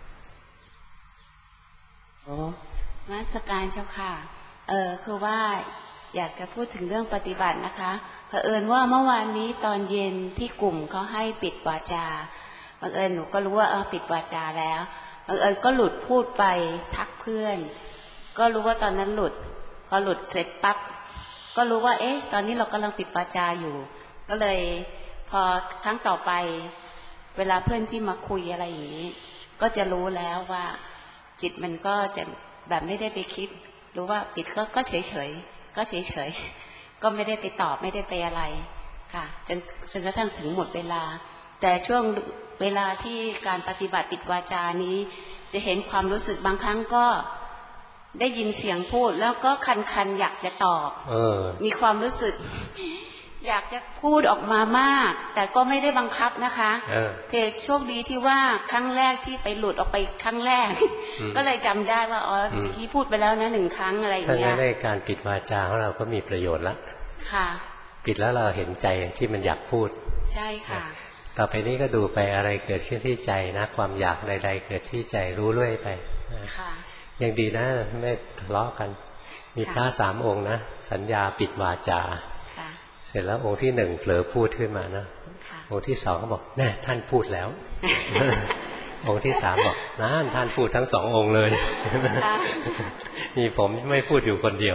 โอ้มาสการเจ้าค่ะเออคือว่าอยากจะพูดถึงเรื่องปฏิบัตินะคะเผอิญว่าเมื่อวานนี้ตอนเย็นที่กลุ่มเขาให้ปิดวาจาบังเอิญหนูก็รู้ว่าเออปิดวาจาแล้วบังเอิญก็หลุดพูดไปทักเพื่อนก็รู้ว่าตอนนั้นหลุดพอหลุดเสร็จปั๊บก็รู้ว่าเอ๊ะตอนนี้เรากำลังปิดวาจาอยู่ก็เลยพอครั้งต่อไปเวลาเพื่อนที่มาคุยอะไรอย่างนี้ก็จะรู้แล้วว่าจิตมันก็จะแบบไม่ได้ไปคิดรู้ว่าปิดก็ก็เฉยเฉยก็เฉยเฉยก็ไม่ได้ไปตอบไม่ได้ไปอะไรค่ะจนจนกระทั่งถึงหมดเวลาแต่ช่วงเวลาที่การปฏิบัติปิดวาจานี้จะเห็นความรู้สึกบางครั้งก็ได้ยินเสียงพูดแล้วก็คันคันอยากจะตอบเออมีความรู้สึกอยากจะพูดออกมามากแต่ก็ไม่ได้บังคับนะคะแต่โชคดีที่ว่าครั้งแรกที่ไปหลุดออกไปครั้งแรกก็เลยจำได้ว่าอ๋อเมื่อกี้พูดไปแล้วนะหนึ่งครั้งอะไรอย่างเงี้ยถ้าในการปิดวาจาของเราก็มีประโยชน์ละค่ะปิดแล้วเราเห็นใจที่มันอยากพูดใช่ค่ะต่อไปนี้ก็ดูไปอะไรเกิดขึ้นที่ใจนะความอยากใดๆเกิดที่ใจรู้เรื่อยไปค่ะยังดีนะไม่ทะเลาะกันมีพระสามองค์นะสัญญาปิดวาจาเสร็จแล้วองค์ที่หนึ่งเผลอพูดขึ้นมานะองค์ที่สองก็บอกแน่ท่านพูดแล้ว องค์ที่สามบอกนั่นท่านพูดทั้งสององค์เลย มีผมไม่พูดอยู่คนเดียว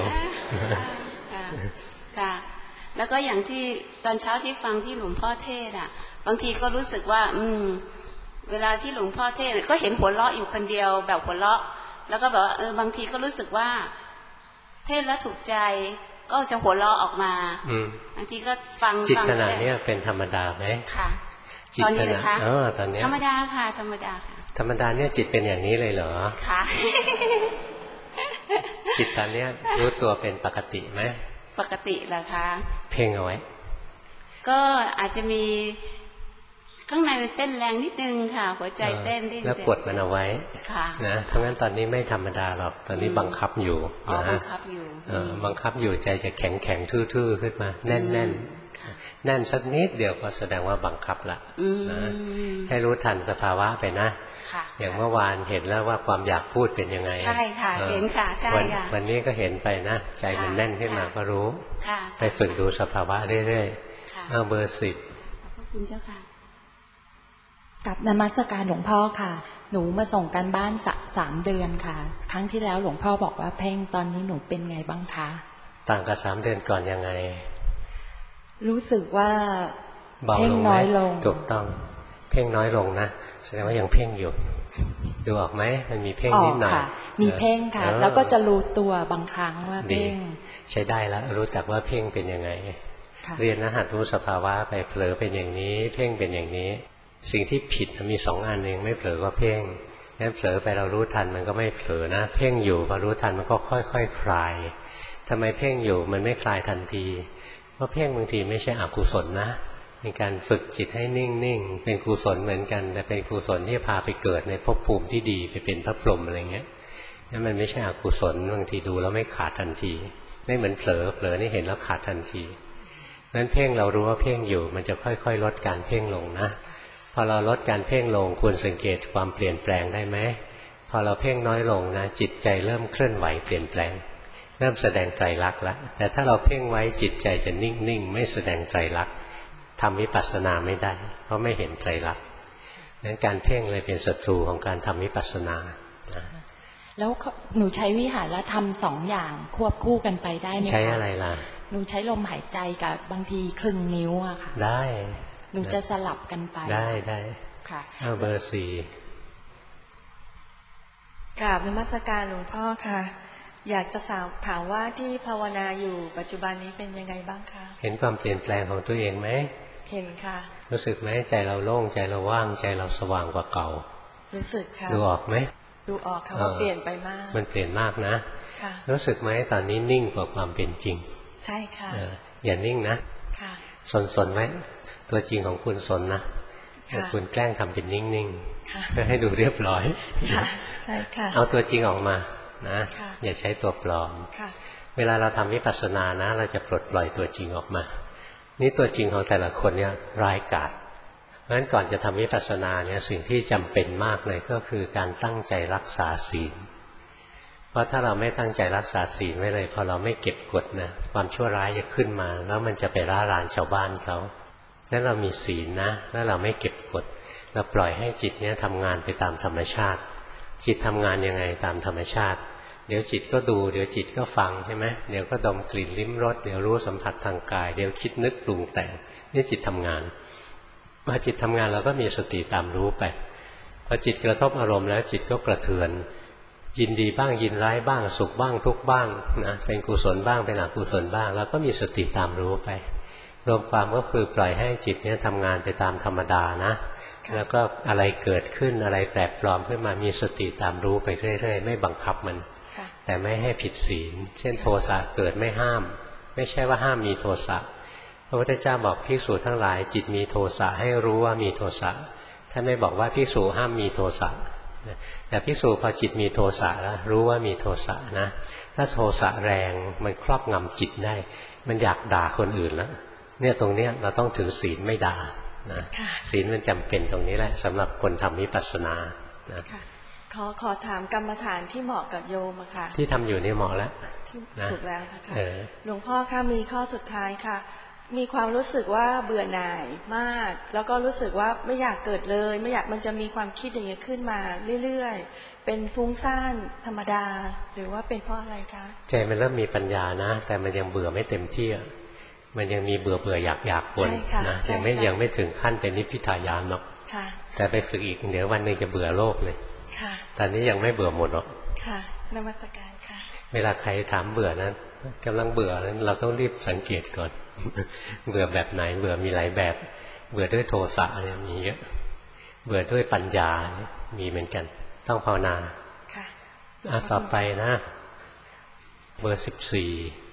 ค่ะแล้วก็อย่างที่ตอนเช้าที่ฟังที่หลวงพ่อเทศอ่ะบางทีก็รู้สึกว่าอืมเวลาที่หลวงพ่อเทศก็เห็นหัวเราะอยู่คนเดียวแบบหัวเราะแล้วก็แบบว่าเออบางทีก็รู้สึกว่าเทศแล้วถูกใจก็จะหัวเราะออกมาบางทีก็ฟังจิตขณะนี้เป็นธรรมดาไหมค่ะจิตขณะเออตอนนี้ธรรมดาค่ะธรรมดาค่ะธรรมดาเนี่ยจิตเป็นอย่างนี้เลยเหรอค่ะจิตตอนนี้รู้ตัวเป็นปกติไหมปกติเหรอคะเพ่งเอาไว้ก็อาจจะมีข้างในมันเต้นแรงนิดนึงค่ะหัวใจเต้นนิดนึงแล้วกดมันเอาไว้นะเพราะงั้นตอนนี้ไม่ธรรมดาหรอกตอนนี้บังคับอยู่นะบังคับอยู่บังคับอยู่ใจจะแข็งแข็งทื่อๆขึ้นมาแน่นแน่นแน่นสักนิดเดียวก็แสดงว่าบังคับละนะให้รู้ทันสภาวะไปนะอย่างเมื่อวานเห็นแล้วว่าความอยากพูดเป็นยังไงใช่ค่ะเห็นค่ะใช่ค่ะวันนี้ก็เห็นไปนะใจมันแน่นขึ้นมาก็รู้ไปฝึกดูสภาวะเรื่อยๆเอาเบอร์สิบขอบคุณเจ้าค่ะกับนมัสการหลวงพ่อค่ะหนูมาส่งการบ้านสามเดือนค่ะครั้งที่แล้วหลวงพ่อบอกว่าเพ่งตอนนี้หนูเป็นไงบ้างคะต่างกับสามเดือนก่อนยังไงรู้สึกว่าเพ่งน้อยลงถูกต้องเพ่งน้อยลงนะแสดงว่ายังเพ่งอยู่ดูออกไหมมันมีเพ่งนิดหน่อยมีเพ่งค่ะแล้วก็จะรู้ตัวบางครั้งว่าเพ่งใช้ได้แล้วรู้จักว่าเพ่งเป็นยังไงเรียนนะหัดรู้สภาวะไปเผลอเป็นอย่างนี้เพ่งเป็นอย่างนี้สิ่งที่ผิดมีสองอันเองไม่เผลอก็เพ่งงั้นเผลอไปเรารู้ทันมันก็ไม่เผลอนะเพ่งอยู่พอรู้ทันมันก็ค่อยๆ ค, คลายทำไมเพ่งอยู่มันไม่คลายทันทีเพราะเพ่งบางทีไม่ใช่อกุศลนะเป็นการฝึกจิตให้นิ่งๆเป็นกุศลเหมือนกันแต่เป็นกุศลที่พาไปเกิดในภพภูมิที่ดีไปเป็นพระพรหมอะไรเงี้ยนั่นมันไม่ใช่อกุศลบางทีดูแล้วไม่ขาดทันทีไม่เหมือนเผลอเผลอนี่เห็นแล้วขาดทันทีงั้นเพ่งเรารู้ว่าเพ่งอยู่มันจะค่อยๆลดการเพ่งลงนะพอเราลดการเพ่งลงควรสังเกตความเปลี่ยนแปลงได้ไหมพอเราเพ่งน้อยลงนะจิตใจเริ่มเคลื่อนไหวเปลี่ยนแปลงเริ่มแสดงไตรลักษณ์แล้วแต่ถ้าเราเพ่งไว้จิตใจจะนิ่งๆไม่แสดงไตรลักษณ์ทำวิปัสสนาไม่ได้เพราะไม่เห็นไตรลักษณ์งั้นการเพ่งเลยเป็นศัตรูของการทำวิปัสสนาแล้วหนูใช้วิหารธรรมสองอย่างควบคู่กันไปได้ไหมคะใช้อะไรล่ะหนูใช้ลมหายใจกับบางทีครึ่งนิ้วอะค่ะได้หนูจะสลับกันไปได้ได้ค่ะเอาเบอร์สี่กราบนมัสการหลวงพ่อค่ะอยากจะสอบถามว่าที่ภาวนาอยู่ปัจจุบันนี้เป็นยังไงบ้างคะเห็นความเปลี่ยนแปลงของตัวเองไหมเห็นค่ะรู้สึกไหมใจเราโล่งใจเราว่างใจเราสว่างกว่าเก่ารู้สึกค่ะดูออกไหมดูออกค่ะว่าเปลี่ยนไปมากมันเปลี่ยนมากนะค่ะรู้สึกไหมตอนนี้นิ่งกว่าความเป็นจริงใช่ค่ะอย่านิ่งนะค่ะสนๆไหมตัวจริงของคุณสนนะแต่คุณแกล้งทำเป็นนิ่งๆเพื่อให้ดูเรียบร้อยใช่ค่ะเอาตัวจริงออกมานะอย่าใช้ตัวปลอมเวลาเราทำวิปัสสนานะเราจะปลดปล่อยตัวจริงออกมานี่ตัวจริงของแต่ละคนเนี่ยร้ายกาจเพราะฉะนั้นก่อนจะทำวิปัสสนาเนี่ยสิ่งที่จำเป็นมากเลยก็คือการตั้งใจรักษาศีลเพราะถ้าเราไม่ตั้งใจรักษาศีลไว้เลยพอเราไม่เก็บกดนะความชั่วร้ายจะขึ้นมาแล้วมันจะไปร่ารานชาวบ้านเขาแล้วเรามีศีลนะแล้วเราไม่เก็บกดเราปล่อยให้จิตเนี่ยทำงานไปตามธรรมชาติจิตทำงานยังไงตามธรรมชาติเดี๋ยวจิตก็ดูเดี๋ยวจิตก็ฟังใช่ไหมเดี๋ยวก็ดมกลิ่นลิ้มรสเดี๋ยวรู้สัมผัสทางกายเดี๋ยวคิดนึกปรุงแต่งนี่จิตทำงานพอจิตทำงานเราก็มีสติตามรู้ไปพอจิตกระทบอารมณ์แล้วจิตก็กระเทือนยินดีบ้างยินร้ายบ้างสุขบ้างทุกข์บ้างนะเป็นกุศลบ้างเป็นอกุศลบ้างแล้วก็มีสติตามรู้ไปรวมความก็คือปล่อยให้จิตเนี่ยทำงานไปตามธรรมดานะแล้วก็อะไรเกิดขึ้นอะไรแปลกปลอมขึ้นมามีสติตามรู้ไปเรื่อยๆไม่บังคับมันแต่ไม่ให้ผิดศีลเช่นโทสะเกิดไม่ห้ามไม่ใช่ว่าห้ามมีโทสะพระพุทธเจ้าบอกภิกษุทั้งหลายจิตมีโทสะให้รู้ว่ามีโทสะท่านไม่บอกว่าภิกษุห้ามมีโทสะแต่ภิกษุพอจิตมีโทสะแล้วรู้ว่ามีโทสะนะถ้าโทสะแรงมันครอบงำจิตได้มันอยากด่าคนอื่นแล้วเนี่ยตรงเนี้ยเราต้องถือศีลไม่ด่านะศีลมันจำเป็นตรงนี้แหละสำหรับคนทำวิปัสสนานะขอขอถามกรรมฐานที่เหมาะกับโยมอะค่ะที่ทำอยู่นี่เหมาะแล้วถูกแล้วค่ะหลวงพ่อคะมีข้อสุดท้ายค่ะมีความรู้สึกว่าเบื่อหน่ายมากแล้วก็รู้สึกว่าไม่อยากเกิดเลยไม่อยากมันจะมีความคิดอย่างนี้ขึ้นมาเรื่อยๆเป็นฟุ้งซ่านธรรมดาหรือว่าเป็นเพราะอะไรคะใจมันเริ่มมีปัญญานะแต่มันยังเบื่อไม่เต็มที่มันยังมีเบื่อเบื่ออยากอยากปนนะยังไม่ยังไม่ถึงขั้นเป็นนิพพิทายานหรอกแต่ไปฝึกอีกเดี๋ยววันหนึ่งจะเบื่อโลกเลยตอนนี้ยังไม่เบื่อหมดหรอกค่ะนมัสการค่ะเวลาใครถามเบื่อนั้นกำลังเบื่อนั้นเราต้องรีบสังเกตก่อนเบื่อแบบไหนเบื่อมีหลายแบบเบื่อด้วยโทสะเนี่ยมีเยอะเบื่อด้วยปัญญามีเหมือนกันต้องภาวนาค่ะอ่ะต่อไปนะเบอร์สิบสี่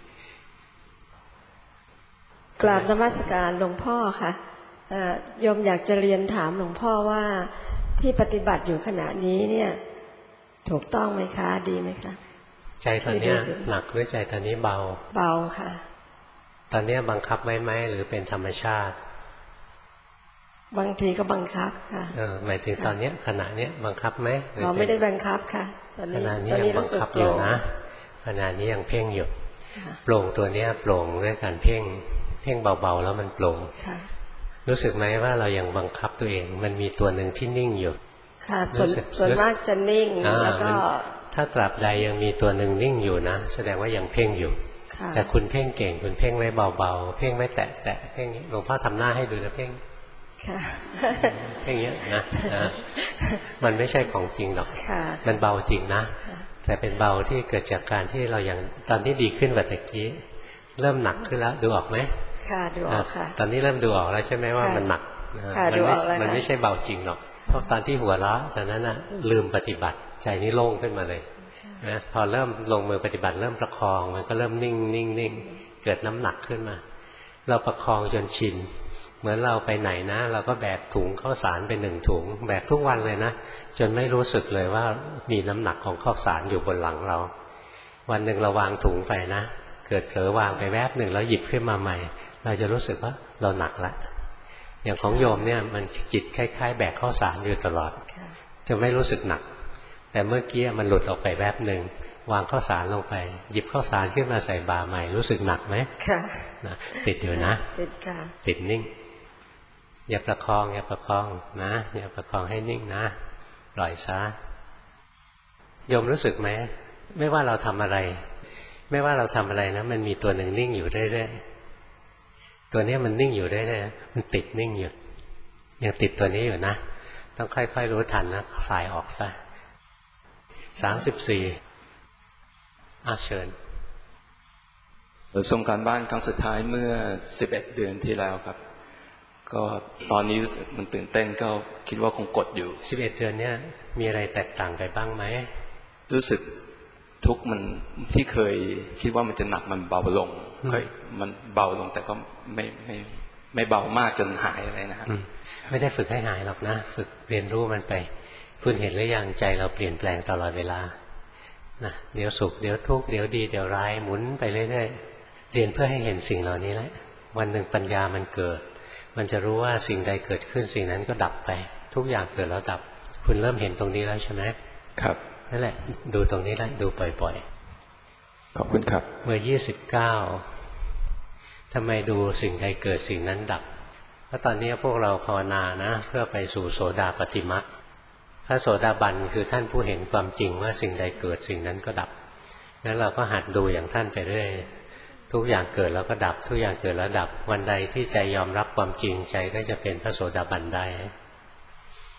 กราบนมัสการหลวงพ่อค่ะโยมอยากจะเรียนถามหลวงพ่อว่าที่ปฏิบัติอยู่ขณะนี้เนี่ยถูกต้องไหมคะดีไหมคะใจตอนนี้หนักหรือใจตอนนี้เบาเบาค่ะตอนนี้บังคับไหมไหมหรือเป็นธรรมชาติบางทีก็บังคับค่ะเออหมายถึงตอนนี้ขณะนี้บังคับไหมเราไม่ได้บังคับค่ะตอนนี้ตอนนี้รู้สึกโปร่งนะขณะนี้ยังเพ่งอยู่โปร่งตัวนี้โปร่งด้วยการเพ่งเพ่งเบาๆแล้วมันโปร่งรู้สึกไหมว่าเรายังบังคับตัวเองมันมีตัวหนึ่งที่นิ่งอยู่ค่ะส่วนส่วนมากจะนิ่งแล้วก็ถ้าตราบใดยังมีตัวหนึ่งนิ่งอยู่นะแสดงว่ายังเพ่งอยู่แต่คุณเพ่งเก่งคุณเพ่งไว้เบาๆเพ่งไม่แตะแตะเพ่งหลวงพ่อทำหน้าให้ดูนะเพ่งเพ่งเงี้ยนะมันไม่ใช่ของจริงหรอกมันเบาจริงนะแต่เป็นเบาที่เกิดจากการที่เรายังตอนนี้ดีขึ้นกว่าตะกี้เริ่มหนักขึ้นแล้วดูออกไหมค่ะดูออกค่ะตอนนี้เริ่มดูออกแล้วใช่ไหมว่ามันหนักมันไม่มันไม่ใช่เบาจริงหรอกเพราะตอนที่หัวเราะตอนนั้นน่ะลืมปฏิบัติใจนี้โล่งขึ้นมาเลยนะพอเริ่มลงมือปฏิบัติเริ่มประคองมันก็เริ่มนิ่งนิ่งนิ่งเกิดน้ำหนักขึ้นมาเราประคองจนชินเหมือนเราไปไหนนะเราก็แบกถุงข้าวสารไปหนึ่งถุงแบกทุกวันเลยนะจนไม่รู้สึกเลยว่ามีน้ำหนักของข้าวสารอยู่บนหลังเราวันหนึ่งเราวางถุงไปนะเกิดเผลอวางไปแวบหนึ่งแล้วหยิบขึ้นมาใหม่เราจะรู้สึกว่าเราหนักละอย่างของโยมเนี่ยมันจิตคล้ายๆแบกข้าวสารอยู่ตลอดจะไม่รู้สึกหนักแต่เมื่อกี้มันหลุดออกไปแวบหนึ่งวางข้าวสารลงไปหยิบข้าวสารขึ้นมาใส่บ่าใหม่รู้สึกหนักไหมค่ะนะติดอยู่นะติดค่ะติดนิ่งอย่าประคองอย่าประคองนะอย่าประคองให้นิ่งนะปล่อยซะโยมรู้สึกไหมไม่ว่าเราทำอะไรไม่ว่าเราทำอะไรนะมันมีตัวหนึ่งนิ่งอยู่เรื่อยๆตัวนี้มันนิ่งอยู่เรื่อยๆมันติดนิ่งอยู่ยังติดตัวนี้อยู่นะต้องค่อยๆรู้ทันนะคลายออกซะสามสิบสี่อาเชิญส่งการบ้านครั้งสุดท้ายเมื่อสิบเอ็ดเดือนที่แล้วครับก็ตอนนี้รู้สึกมันตื่นเต้นก็คิดว่าคงกดอยู่สิบเอ็ดเดือนเนี้ยมีอะไรแตกต่างไปบ้างไหมรู้สึกทุกมันที่เคยคิดว่ามันจะหนักมันเบาลงเคยมันเบาลงแต่ก็ไม่ไม่ไม่เบามากจนหายอะไรนะครับไม่ได้ฝึกให้หายหรอกนะฝึกเรียนรู้มันไปคุณเห็นหรือยังใจเราเปลี่ยนแปลงตลอดเวลานะเดี๋ยวสุขเดี๋ยวทุกข์เดี๋ยวดีเดี๋ยวร้ายหมุนไปเรื่อยๆเรียนเพื่อให้เห็นสิ่งเหล่านี้แหละวันหนึ่งปัญญามันเกิดมันจะรู้ว่าสิ่งใดเกิดขึ้นสิ่งนั้นก็ดับไปทุกอย่างเกิดแล้วดับคุณเริ่มเห็นตรงนี้แล้วใช่ไหมครับนั่นแหละดูตรงนี้แหละดูบ่อยๆขอบคุณครับเมื่อยี่สิบเก้าทำไมดูสิ่งใดเกิดสิ่งนั้นดับเพราะตอนนี้พวกเราภาวนานะเพื่อไปสู่โสดาปัตติมรรคพระโสดาบันคือท่านผู้เห็นความจริงว่าสิ่งใดเกิดสิ่งนั้นก็ดับงั้นเราก็หัดดูอย่างท่านไปเรื่อยทุกอย่างเกิดแล้วก็ดับทุกอย่างเกิดแล้วดับวันใดที่ใจยอมรับความจริงใจก็จะเป็นพระโสดาบันได้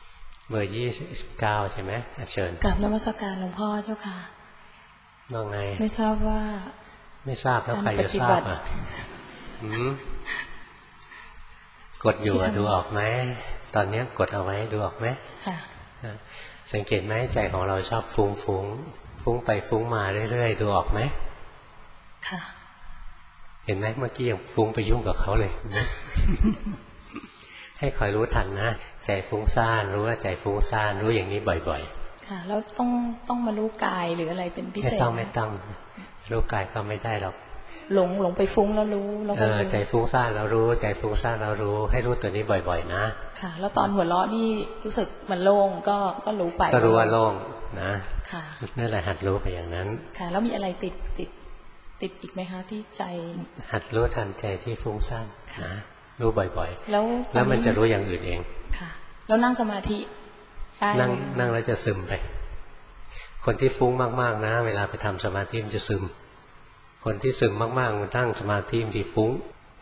เบอร์ยี่สิบเก้าใช่ไหมเชิญกราบนมัสการหลวงพ่อเจ้าค่ะว่าไงไม่ทราบว่าไม่ทราบแล้วใครจะทราบอ่ะกดอยู่ดูออกไหมตอนนี้กดเอาไว้ดูออกไหมสังเกตไหมใจของเราชอบฟุ้งฟุ้งฟุ้งไปฟุ้งมาเรื่อยๆดูออกไหมค่ะเห็นไหมเมื่อกี้ยังฟุ้งไปยุ่งกับเขาเลย ให้คอยรู้ทันนะใจฟุ้งซ่านรู้ว่าใจฟุ้งซ่านรู้อย่างนี้บ่อยๆค่ะแล้วต้องต้องมารู้กายหรืออะไรเป็นพิเศษไม่ต้องไม่ต้องรู้กายก็ไม่ได้หรอกหลงหลงไปฟุ้งแล้วรู้แล้วก็ใจฟุ้งซ่านแล้วรู้ใจฟุ้งซ่านแล้วรู้ให้รู้ตัวนี้บ่อยๆนะค่ะแล้วตอนหัวเราะนี่รู้สึกมันโล่งก็ก็รู้ไปก็รู้ว่าโล่งนะค่ะนั่นแหละหัดรู้ไปอย่างนั้นค่ะแล้วมีอะไรติดติดติดอีกไหมคะที่ใจหัดรู้ทันใจที่ฟุ้งซ่านนะรู้บ่อยๆแล้วแล้วมันจะรู้อย่างอื่นเองค่ะแล้วนั่งสมาธินั่งนั่งแล้วจะซึมไปคนที่ฟุ้งมากๆนะเวลาไปทำสมาธิมันจะซึมคนที่ซึมมากๆมันนั่งสมาธิมันดีฟุ้ง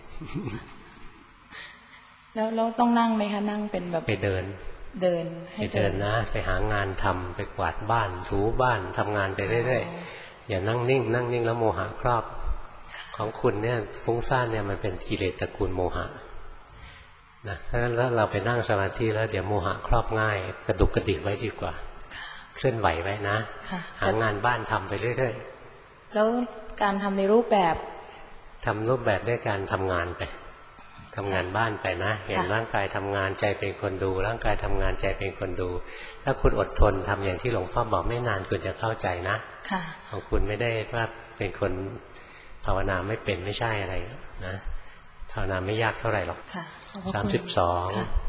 แล้วเราต้องนั่งไหมคะนั่งเป็นแบบไปเดินเดินให้เดินนะไปหางานทำไปกวาดบ้านถูบ้านทำงานไปเรื่อยๆอย่านั่งนิ่งนั่งนิ่งแล้วโมหะครอบของคุณเนี่ยฟุ้งซ่านเนี่ยมันเป็นกิเลสตระกูลโมหะนะเพราะฉะนั้นแล้วเราไปนั่งสมาธิแล้วเดี๋ยวโมหะครอบง่ายกระดุกกระดิกไว้ดีกว่าเคลื่อนไหวไว้นะหางานบ้านทำไปเรื่อยๆแล้วการทำในรูปแบบทำรูปแบบด้วยการทำงานไปทำงานบ้านไปนะเห็นร่างกายทำงานใจเป็นคนดูร่างกายทำงานใจเป็นคนดูถ้าคุณอดทนทำอย่างที่หลวงพ่อบอกไม่นานคุณจะเข้าใจนะของคุณไม่ได้ว่าเป็นคนภาวนาไม่เป็นไม่ใช่อะไรนะภาวนาไม่ยากเท่าไหร่หรอกสามสิบสอง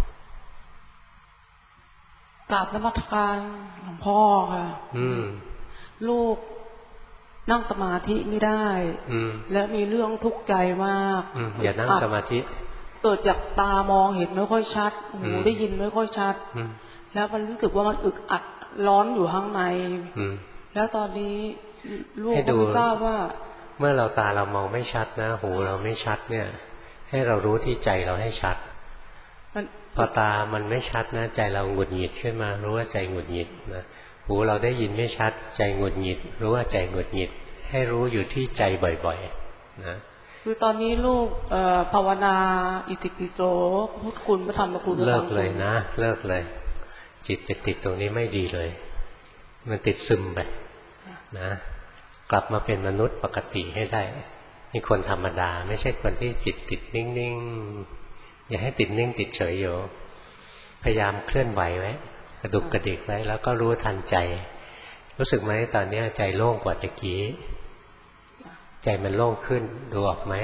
กราบนมัสการหลวงพ่อค่ะลูกนั่งสมาธิไม่ได้และมีเรื่องทุกข์ใจมากอย่านั่งสมาธิเกิดจากตามองเห็นไม่ค่อยชัดหูได้ยินไม่ค่อยชัดแล้วมันรู้สึกว่ามันอึดอัดร้อนอยู่ข้างในแล้วตอนนี้ลูกก็ทราบว่าเมื่อเราตาเรามองไม่ชัดนะหูเราไม่ชัดเนี่ยให้เรารู้ที่ใจเราให้ชัดพอตามันไม่ชัดนะใจเราหงุดหงิดขึ้นมารู้ว่าใจหงุดหงิดนะหูเราได้ยินไม่ชัดใจหงุดหงิดรู้ว่าใจหงุดหงิดให้รู้อยู่ที่ใจบ่อยๆนะคือตอนนี้ลูกภาวนาอิติปิโสพุทธคุณพระธรรมคุณเลิกเลยนะเลิกเลยจิตไปติดตรงนี้ไม่ดีเลยมันติดซึมไปนะกลับมาเป็นมนุษย์ปกติให้ได้นี่คนธรรมดาไม่ใช่คนที่จิตติดนิ่งๆอย่าให้ติดนิ่งติดเฉยอยู่พยายามเคลื่อนไหวไว้กระดุกกระดิกไว้แล้วก็รู้ทันใจรู้สึกไหมตอนนี้ใจโล่งกว่าตะกี้ใจมันโล่งขึ้นดูออกไหม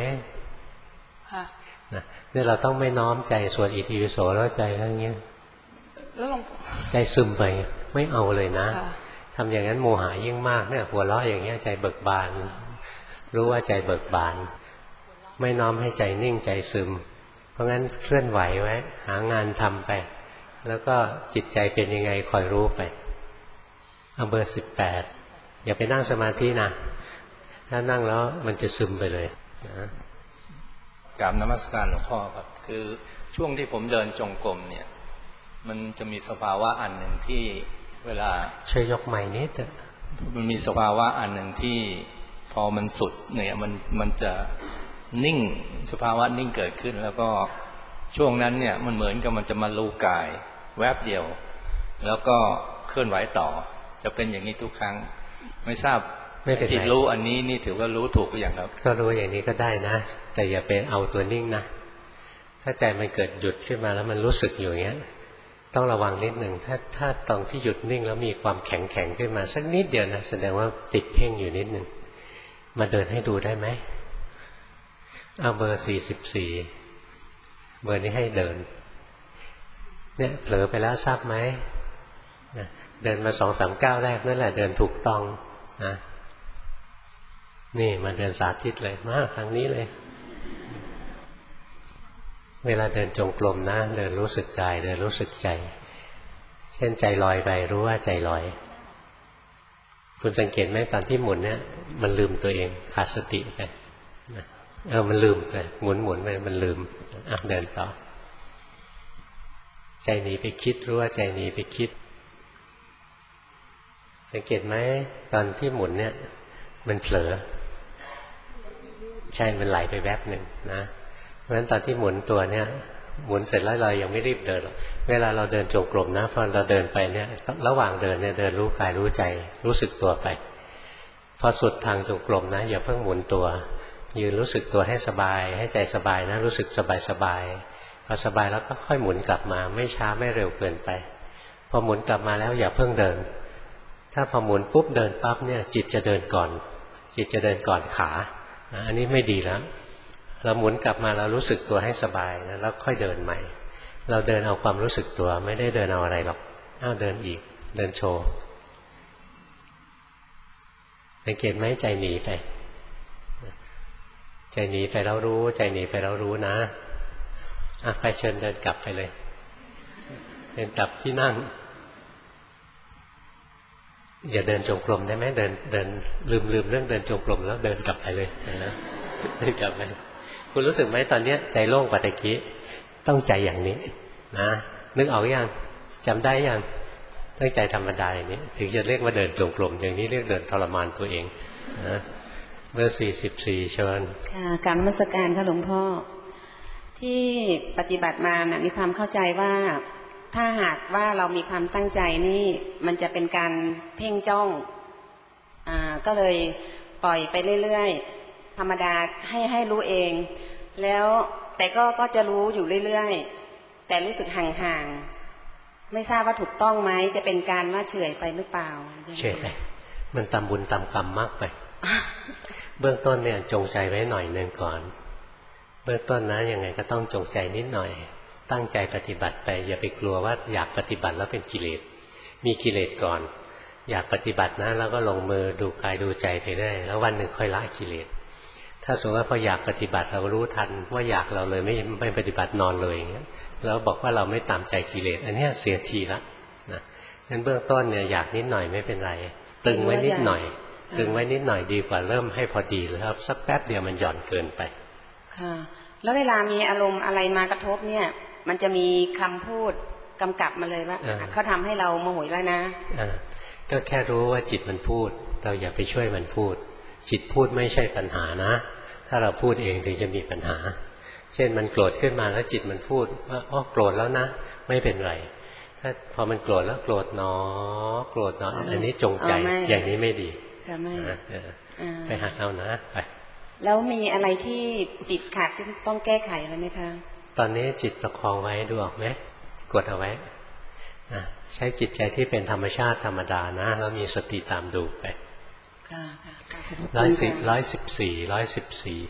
นะนี่เราต้องไม่น้อมใจส่วนอิติปิโสแล้วใจอะไรเงี้ยใจซึมไปไม่เอาเลยนะทำอย่างนั้นโมหะยิ่งมากเนี่ยหัวเราะอย่างเงี้ยใจเบิกบานรู้ว่าใจเบิกบานไม่น้อมให้ใจนิ่งใจซึมเพราะงั้นเคลื่อนไหวไว้หางานทำไปแล้วก็จิตใจเป็นยังไงคอยรู้ไปเอาเบอร์สิบแปดอย่าไปนั่งสมาธินะถ้านั่งแล้วมันจะซึมไปเลยนะกราบนมัสการหลวงพ่อครับคือช่วงที่ผมเดินจงกรมเนี่ยมันจะมีสภาวะอันหนึ่งที่เวลาช่วยยกไมค์นิดมันมีสภาวะอันหนึ่งที่พอมันสุดเนี่ยมันมันจะนิ่งสภาวะนิ่งเกิดขึ้นแล้วก็ช่วงนั้นเนี่ยมันเหมือนกับมันจะมารู้กายแวบเดียวแล้วก็เคลื่อนไหวต่อจะเป็นอย่างนี้ทุกครั้งไม่ทราบจิตรู้อันนี้นี่ถือว่ารู้ถูกหรือยังครับก็รู้อย่างนี้ก็ได้นะแต่อย่าไปเอาตัวนิ่งนะถ้าใจมันเกิดหยุดขึ้นมาแล้วมันรู้สึกอยู่อย่างเงี้ยต้องระวังนิดหนึ่งถ้าถ้าตอนที่หยุดนิ่งแล้วมีความแข็งแข็งขึ้นมาสักนิดเดียวนะแสดงว่าติดเพ่งอยู่นิดหนึ่งมาเดินให้ดูได้ไหมเอาเบอร์สี่สิบสี่เบอร์นี้ให้เดินเนี่ยเผลอไปแล้วทราบไหมเดินมาสองสามก้าวแรกนั่นแหละเดินถูกต้องนะนี่มาเดินสาธิตเลยมาครั้งนี้เลยเวลาเดินจงกรมนะเดินรู้สึกกายเดินรู้สึกใจเช่นใจลอยไปรู้ว่าใจลอยคุณสังเกตไหมตอนที่หมุนเนี่ยมันลืมตัวเองขาดสติไปเออมันลืมไปหมุนหมุนไปมันลืมอ่ะเดินต่อใจหนีไปคิดรู้ว่าใจหนีไปคิดสังเกตไหมตอนที่หมุนเนี่ยมันเผลอใช่มันไหลไปแวบหนึ่งนะเพราะฉะนั้นตอนที่หมุนตัวเนี่ยหมุนเสร็จแล้วเรายังไม่รีบเดินหรอกเวลาเราเดินจงกรมนะพอเราเดินไปเนี่ยระหว่างเดินเนี่ยเดินรู้กายรู้ใจรู้สึกตัวไปพอสุดทางจงกรมนะอย่าเพิ่งหมุนตัวยืนรู้สึกตัวให้สบายให้ใจสบายนะรู้สึกสบายสบายพอสบายแล้วก็ค่อยหมุนกลับมาไม่ช้าไม่เร็วเกินไปพอหมุนกลับมาแล้วอย่าเพิ่งเดินถ้าพอหมุนปุ๊บเดินปั๊บเนี่ยจิตจะเดินก่อนจิตจะเดินก่อนขานะอันนี้ไม่ดีแล้วเราหมุนกลับมาเรารู้สึกตัวให้สบายนะแล้วค่อยเดินใหม่เราเดินเอาความรู้สึกตัวไม่ได้เดินเอาอะไรหรอกอ้าวเดินอีกเดินโชว์สังเกตไหมใจหนีไปใจหนีไปแล้วรู้ใจหนีไปแล้วรู้นะอ่ะไปเชิญเดินกลับไปเลยเดินกลับที่นั่งอย่าเดินจงกรมได้ไหมเดินเดินลืมลืมเรื่องเดินจงกรมแล้วเดินกลับไปเลยนะเดินกลับไปคุณรู้สึกไหมตอนนี้ใจโล่งกว่าตะกี้ต้องใจอย่างนี้นะนึกเอาอย่างจำได้ยังตั้งใจธรรมดาอย่างนี้ถึงจะเรียกว่าเดินจงกรมอย่างนี้เรียกเดินทรมานตัวเองนะเบอร์สี่สิบสี่เชิญค่ะการนมัสการค่ะหลวงพ่อที่ปฏิบัติมานะมีความเข้าใจว่าถ้าหากว่าเรามีความตั้งใจนี่มันจะเป็นการเพ่งจ้องอ่าก็เลยปล่อยไปเรื่อยๆธรรมดาให้ให้รู้เองแล้วแต่ก็ก็จะรู้อยู่เรื่อยๆแต่รู้สึกห่างๆไม่ทราบว่าถูกต้องไหมจะเป็นการว่าเฉยไปหรือเปล่าเฉยไปมันตามบุญตามกรรมมากไป เบื้องต้นเนี่ยจงใจไว้หน่อยนึงก่อนเบื้องต้นนะยังไงก็ต้องจงใจนิดหน่อยตั้งใจปฏิบัติไปอย่าไปกลัวว่าอยากปฏิบัติแล้วเป็นกิเลสมีกิเลสก่อนอยากปฏิบัตินะแล้วก็ลงมือดูกายดูใจไปเรื่อยแล้ววันหนึ่งค่อยละกิเลสถ้าสมมติว่าพออยากปฏิบัติเรารู้ทันว่าอยากเราเลยไม่ไม่ปฏิบัตินอนเลยอย่างเงี้ยแล้วบอกว่าเราไม่ตามใจกิเลสอันนี้เสียทีละนะงั้นเบื้องต้นเนี่ยอยากนิดหน่อยไม่เป็นไรตึงไว้นิดหน่อยตึงไว้นิดหน่อยดีกว่าเริ่มให้พอดีแล้วสักแป๊บเดียวมันหย่อนเกินไปค่ะแล้วเวลามีอารมณ์อะไรมากระทบเนี่ยมันจะมีคำพูดกำกับมาเลยว่าเขาทำให้เราโมโหแล้วนะก็แค่รู้ว่าจิตมันพูดเราอย่าไปช่วยมันพูดจิตพูดไม่ใช่ปัญหานะถ้าเราพูดเองถึงจะมีปัญหาเช่นมันโกรธขึ้นมาแล้วจิตมันพูดว่าอ๋อโกรธแล้วนะไม่เป็นไรถ้าพอมันโกรธแล้วโกรธหนอโกรธหนออันนี้จงใจอย่างนี้ไม่ดีไปหัดเอานะไปแล้วมีอะไรที่ติดขัดที่ต้องแก้ไขอะไรไหมคะตอนนี้จิตประคองไว้ดูออกไหมกดเอาไว้นะใช้จิตใจที่เป็นธรรมชาติธรรมดานะแล้วมีสติตามดูไปร้อยสิบร้อยสิบสี่ร้อยสิบสี่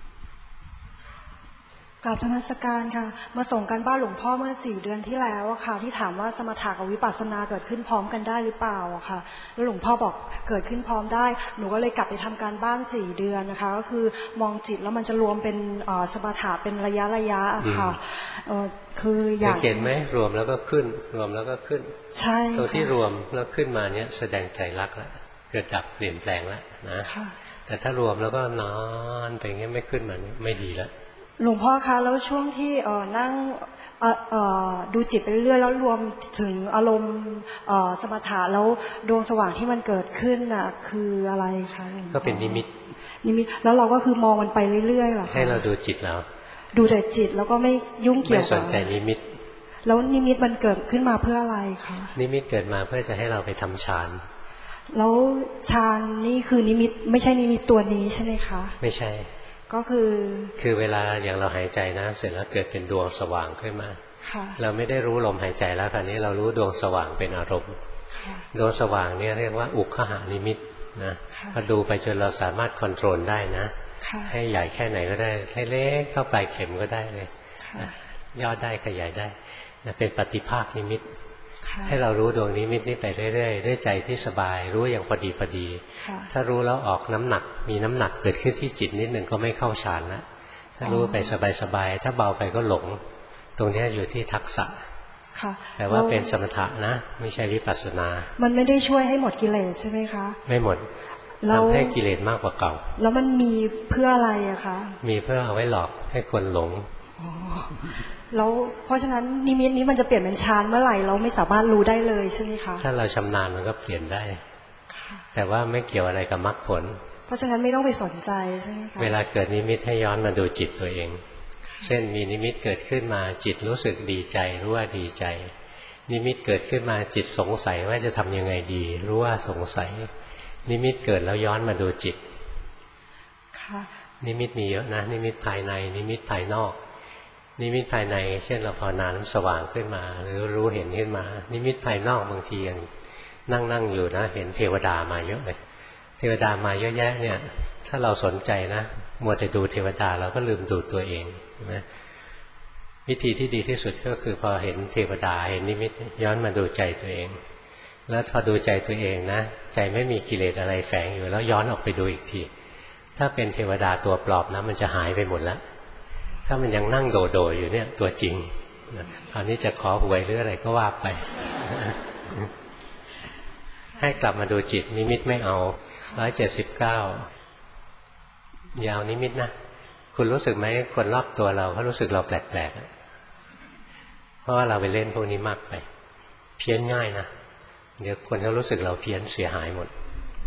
กราบนมัสการค่ะมาส่งกันบ้านหลวงพ่อเมื่อสี่เดือนที่แล้วอะค่ะที่ถามว่าสมถะกับวิปัสสนาเกิดขึ้นพร้อมกันได้หรือเปล่าอะค่ะแล้วหลวงพ่อบอกเกิดขึ้นพร้อมได้หนูก็เลยกลับไปทำการบ้านสี่เดือนนะคะก็คือมองจิตแล้วมันจะรวมเป็นสมถะเป็นระยะระยะอะค่ะคืออยากเห็นไหมรวมแล้วก็ขึ้นรวมแล้วก็ขึ้นใช่ตัวที่รวมแล้วขึ้นมาเนี้ยแสดงใจรักแล้วเกิดดับเปลี่ยนแปลงแล้วนะแต่ถ้ารวมแล้วก็นอนไปงี้ไม่ขึ้นมานี่ไม่ดีแล้วหลวงพ่อคะแล้วช่วงที่เอ่อนั่งเอ่อเอ่อดูจิตไปเรื่อยแล้วรวมถึงอารมณ์เอ่อสมถะแล้วดวงสว่างที่มันเกิดขึ้นน่ะคืออะไรคะก็เป็นนิมิตนิมิตแล้วเราก็คือมองมันไปเรื่อยๆเหรอให้เราดูจิตเราดูแต่จิตแล้วก็ไม่ยุ่งเกี่ยวกับไม่สนใจนิมิตแล้วนิมิตมันเกิดขึ้นมาเพื่ออะไรคะนิมิตเกิดมาเพื่อจะให้เราไปทำฌานแล้วฌานนี่คือนิมิตไม่ใช่นิมิตตัวนี้ใช่ไหมคะไม่ใช่ก็คือคือเวลาอย่างเราหายใจนะเสร็จแล้วเกิดเป็นดวงสว่างขึ้นมาเราไม่ได้รู้ลมหายใจแล้วคราวนี้เรารู้ดวงสว่างเป็นอารมณ์ดวงสว่างเนี่ยเรียกว่าอุคหานิมิตนะพอดูไปจนเราสามารถคอนโทรลได้นะให้ใหญ่แค่ไหนก็ได้ให้เล็กเท่าปลายเข็มก็ได้เลยย่อได้ขยายได้เป็นปฏิภาคนิมิตให้เรารู้ดวงนิมิตนี้ไปเรื่อยๆด้วยใจที่สบายรู้อย่างพอดีพอดีถ้ารู้แล้วออกน้ำหนักมีน้ำหนักเกิดขึ้นที่จิตนิดหนึ่งก็ไม่เข้าฌานแล้วถ้ารู้ไปสบายๆถ้าเบาไปก็หลงตรงนี้อยู่ที่ทักษะแต่ว่าเป็นสมถะนะไม่ใช่วิปัสสนามันไม่ได้ช่วยให้หมดกิเลสใช่ไหมคะไม่หมดทำให้กิเลสมากกว่าเก่าแล้วมันมีเพื่ออะไรอะคะมีเพื่อเอาไว้หลอกให้คนหลงแล้วเพราะฉะนั้นนิมิตนี้มันจะเปลี่ยนเป็นฌานเมื่อไหร่เราไม่สามารถรู้ได้เลยใช่ไหมคะถ้าเราชำนาญมันก็เปลี่ยนได้แต่ว่าไม่เกี่ยวอะไรกับมรรคผลเพราะฉะนั้นไม่ต้องไปสนใจใช่ไหมคะเวลาเกิดนิมิตให้ย้อนมาดูจิตตัวเองเช่นมีนิมิตเกิดขึ้นมาจิตรู้สึกดีใจรู้ว่าดีใจนิมิตเกิดขึ้นมาจิตสงสัยว่าจะทำยังไงดีรู้ว่าสงสัยนิมิตเกิดแล้วย้อนมาดูจิตนิมิตมีเยอะนะนิมิตภายในนิมิตภายนอกนิมิตภายในเช่นเราภาวนาสว่างขึ้นมาหรือรู้เห็นขึ้นมานิมิตภายนอกบางทีอย่างนั่งนั่งอยู่นะเห็นเทวดามาเยอะเลยเทวดามาเยอะแยะเนี่ยถ้าเราสนใจนะมัวแต่ดูเทวดาเราก็ลืมดูตัวเองใช่ไหมวิธีที่ดีที่สุดก็คือพอเห็นเทวดาเห็นนิมิตย้อนมาดูใจตัวเองแล้วพอดูใจตัวเองนะใจไม่มีกิเลสอะไรแฝงอยู่แล้วย้อนออกไปดูอีกทีถ้าเป็นเทวดาตัวปลอบนะมันจะหายไปหมดแล้วถ้ามันยังนั่งโดโดอยู่เนี่ยตัวจริงคราวนี้จะขอหวยหรืออะไรก็ว่าไป ให้กลับมาดูจิตนิมิตไม่เอาร้อยเจ็ดสิบเก้ายาวนิมิตนะคุณรู้สึกไหมคนรอบตัวเราเขารู้สึกเราแปลกๆเพราะว่าเราไปเล่นพวกนี้มากไปเพี้ยนง่ายนะเดี๋ยวคนเขารู้สึกเราเพี้ยนเสียหายหมด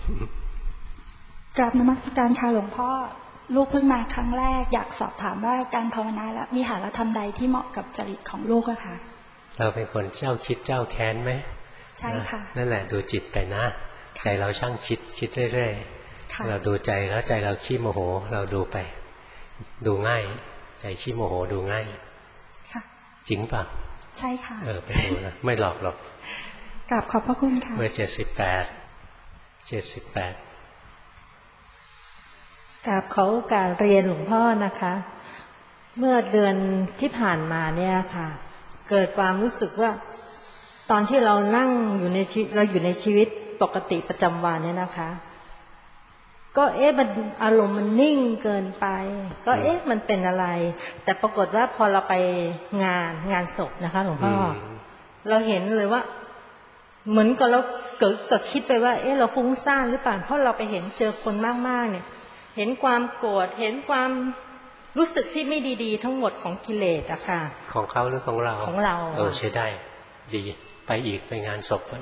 กราบนมัสการค่ะหลวงพ่อลูกเพิ่งมาครั้งแรกอยากสอบถามว่าการภาวนาและวิหารธรรมใดที่เหมาะกับจริตของลูกอะค่ะเราเป็นคนเจ้าคิดเจ้าแค้นไหมใช่ค่ะนั่นแหละดูจิตไปนะใจเราช่างคิดคิดเรื่อยๆเราดูใจแล้วใจเราขี้โมโหเราดูไปดูง่ายใจขี้โมโหดูง่ายจริงป่ะใช่ค่ะเออไปดูนะไม่หลอกหรอกกราบขอบพระคุณค่ะเบอร์เจ็ดสิบแปดเจ็ดสิบแปดกราบขอโอกาสเรียนหลวงพ่อนะคะเมื่อเดือนที่ผ่านมาเนี่ยค่ะเกิดความรู้สึกว่าตอนที่เรานั่งอยู่ในชีวิตเราอยู่ในชีวิตปกติประจำวันเนี่ยนะคะก็เอ๊ะมันอารมณ์มันนิ่งเกินไปก็เอ๊ะมันเป็นอะไรแต่ปรากฏว่าพอเราไปงานงานศพนะคะหลวงพ่อเราเห็นเลยว่าเหมือนกับเราเกิดเกิดคิดไปว่าเอ๊ะเราฟุ้งซ่านหรือเปล่าเพราะเราไปเห็นเจอคนมากๆเนี่ยเห็นความโกรธเห็นความรู้สึกที่ไม่ดีๆทั้งหมดของกิเลสอะค่ะของเขาหรือของเราของเราเออใช้ได้ดีไปอีกไปงานศพ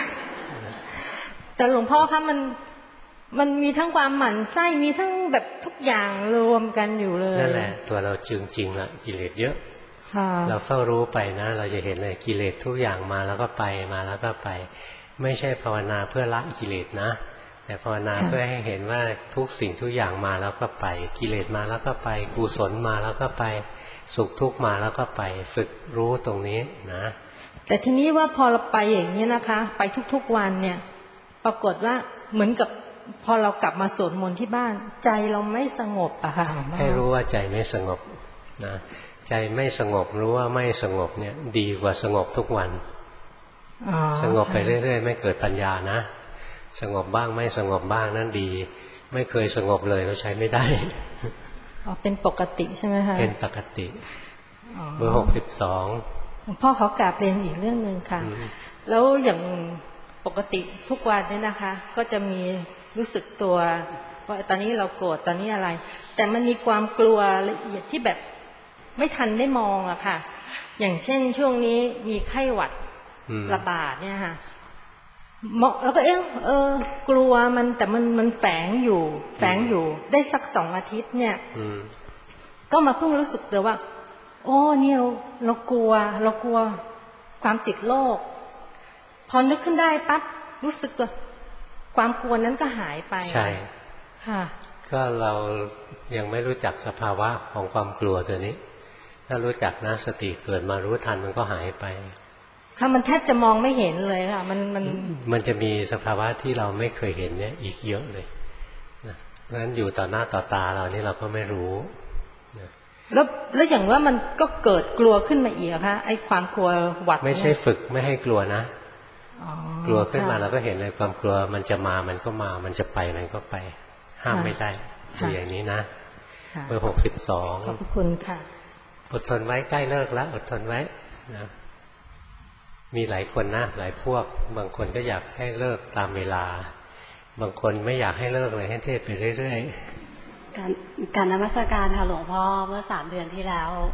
แต่หลวงพ่อคะมันมันมีทั้งความหมั่นไส้มีทั้งแบบทุกอย่างรวมกันอยู่เลยนั่นแหละตัวเราจริงๆละกิเลสเยอะเราเฝ้ารู้ไปนะเราจะเห็นเลยกิเลสทุกอย่างมาแล้วก็ไปมาแล้วก็ไปไม่ใช่ภาวนาเพื่อละกิเลสนะแต่ภาวนาเพื่อให้เห็นว่าทุกสิ่งทุกอย่างมาแล้วก็ไปกิเลสมาแล้วก็ไปกุศลมาแล้วก็ไปสุขทุกข์มาแล้วก็ไปฝึกรู้ตรงนี้นะแต่ทีนี้ว่าพอเราไปอย่างนี้นะคะไปทุกๆวันเนี่ยปรากฏว่าเหมือนกับพอเรากลับมาสวดมนต์ที่บ้านใจเราไม่สงบอะค่ะให้รู้ว่าใจไม่สงบนะใจไม่สงบรู้ว่าไม่สงบเนี่ยดีกว่าสงบทุกวันสงบไปเรื่อยๆไม่เกิดปัญญานะสงบบ้างไม่สงบบ้างนั่นดีไม่เคยสงบเลยก็ใช้ไม่ได้อ๋อเป็นปกติใช่ไหมคะเป็นปกติเบอร์หกสิบสองพ่อเขากราบเรียนอีกเรื่องหนึ่งค่ะแล้วอย่างปกติทุกวันเนี่ยนะคะก็จะมีรู้สึกตัวว่าตอนนี้เราโกรธตอนนี้อะไรแต่มันมีความกลัวละเอียดที่แบบไม่ทันได้มองอะค่ะอย่างเช่นช่วงนี้มีไข้หวัดระบาดเนี่ยค่ะมองแล้วก็เอ๊ะเออกลัวมันแต่มันมันแฝงอยู่แฝงอยู่ได้สักสองอาทิตย์เนี่ยก็มาเพิ่งรู้สึกเลยว่าโอ้เนี่ยเราเรากลัวเรากลัวความติดโรคพอนึกขึ้นได้ปั๊บรู้สึกตัวความกลัวนั้นก็หายไปใช่ค่ะก็เรายังไม่รู้จักสภาวะของความกลัวตัวนี้ถ้ารู้จักนะสติเกิดมารู้ทันมันก็หายไปค่ะมันแทบจะมองไม่เห็นเลยค่ะมันมันมันจะมีสภาวะที่เราไม่เคยเห็นเนี่ยอีกเยอะเลยนะเพราะฉะนั้นอยู่ต่อหน้าต่อตาเรานี่เราก็ไม่รู้นะแล้วแล้วอย่างว่ามันก็เกิดกลัวขึ้นมาอีกค่ะไอ้ความกลัวหวัดไม่ใช่ฝึกไม่ให้กลัวนะกลัวขึ้นมาเราก็เห็นเลยความกลัวมันจะมามันก็มามันจะไปมันก็ไปห้ามไม่ได้คืออย่างนี้นะเบอร์หกสิบสองขอบคุณค่ะอดทนไว้ใกล้เลิกแล้วอดทนไว้นะมีหลายคนนะหลายพวกบางคนก็อยากให้เลิกตามเวลาบางคนไม่อยากให้เลิกเลยให้เทศไปเรื่อยๆการการนมัสการค่ะหลวงพ่อเมื่อสามเดือนที่แล้ว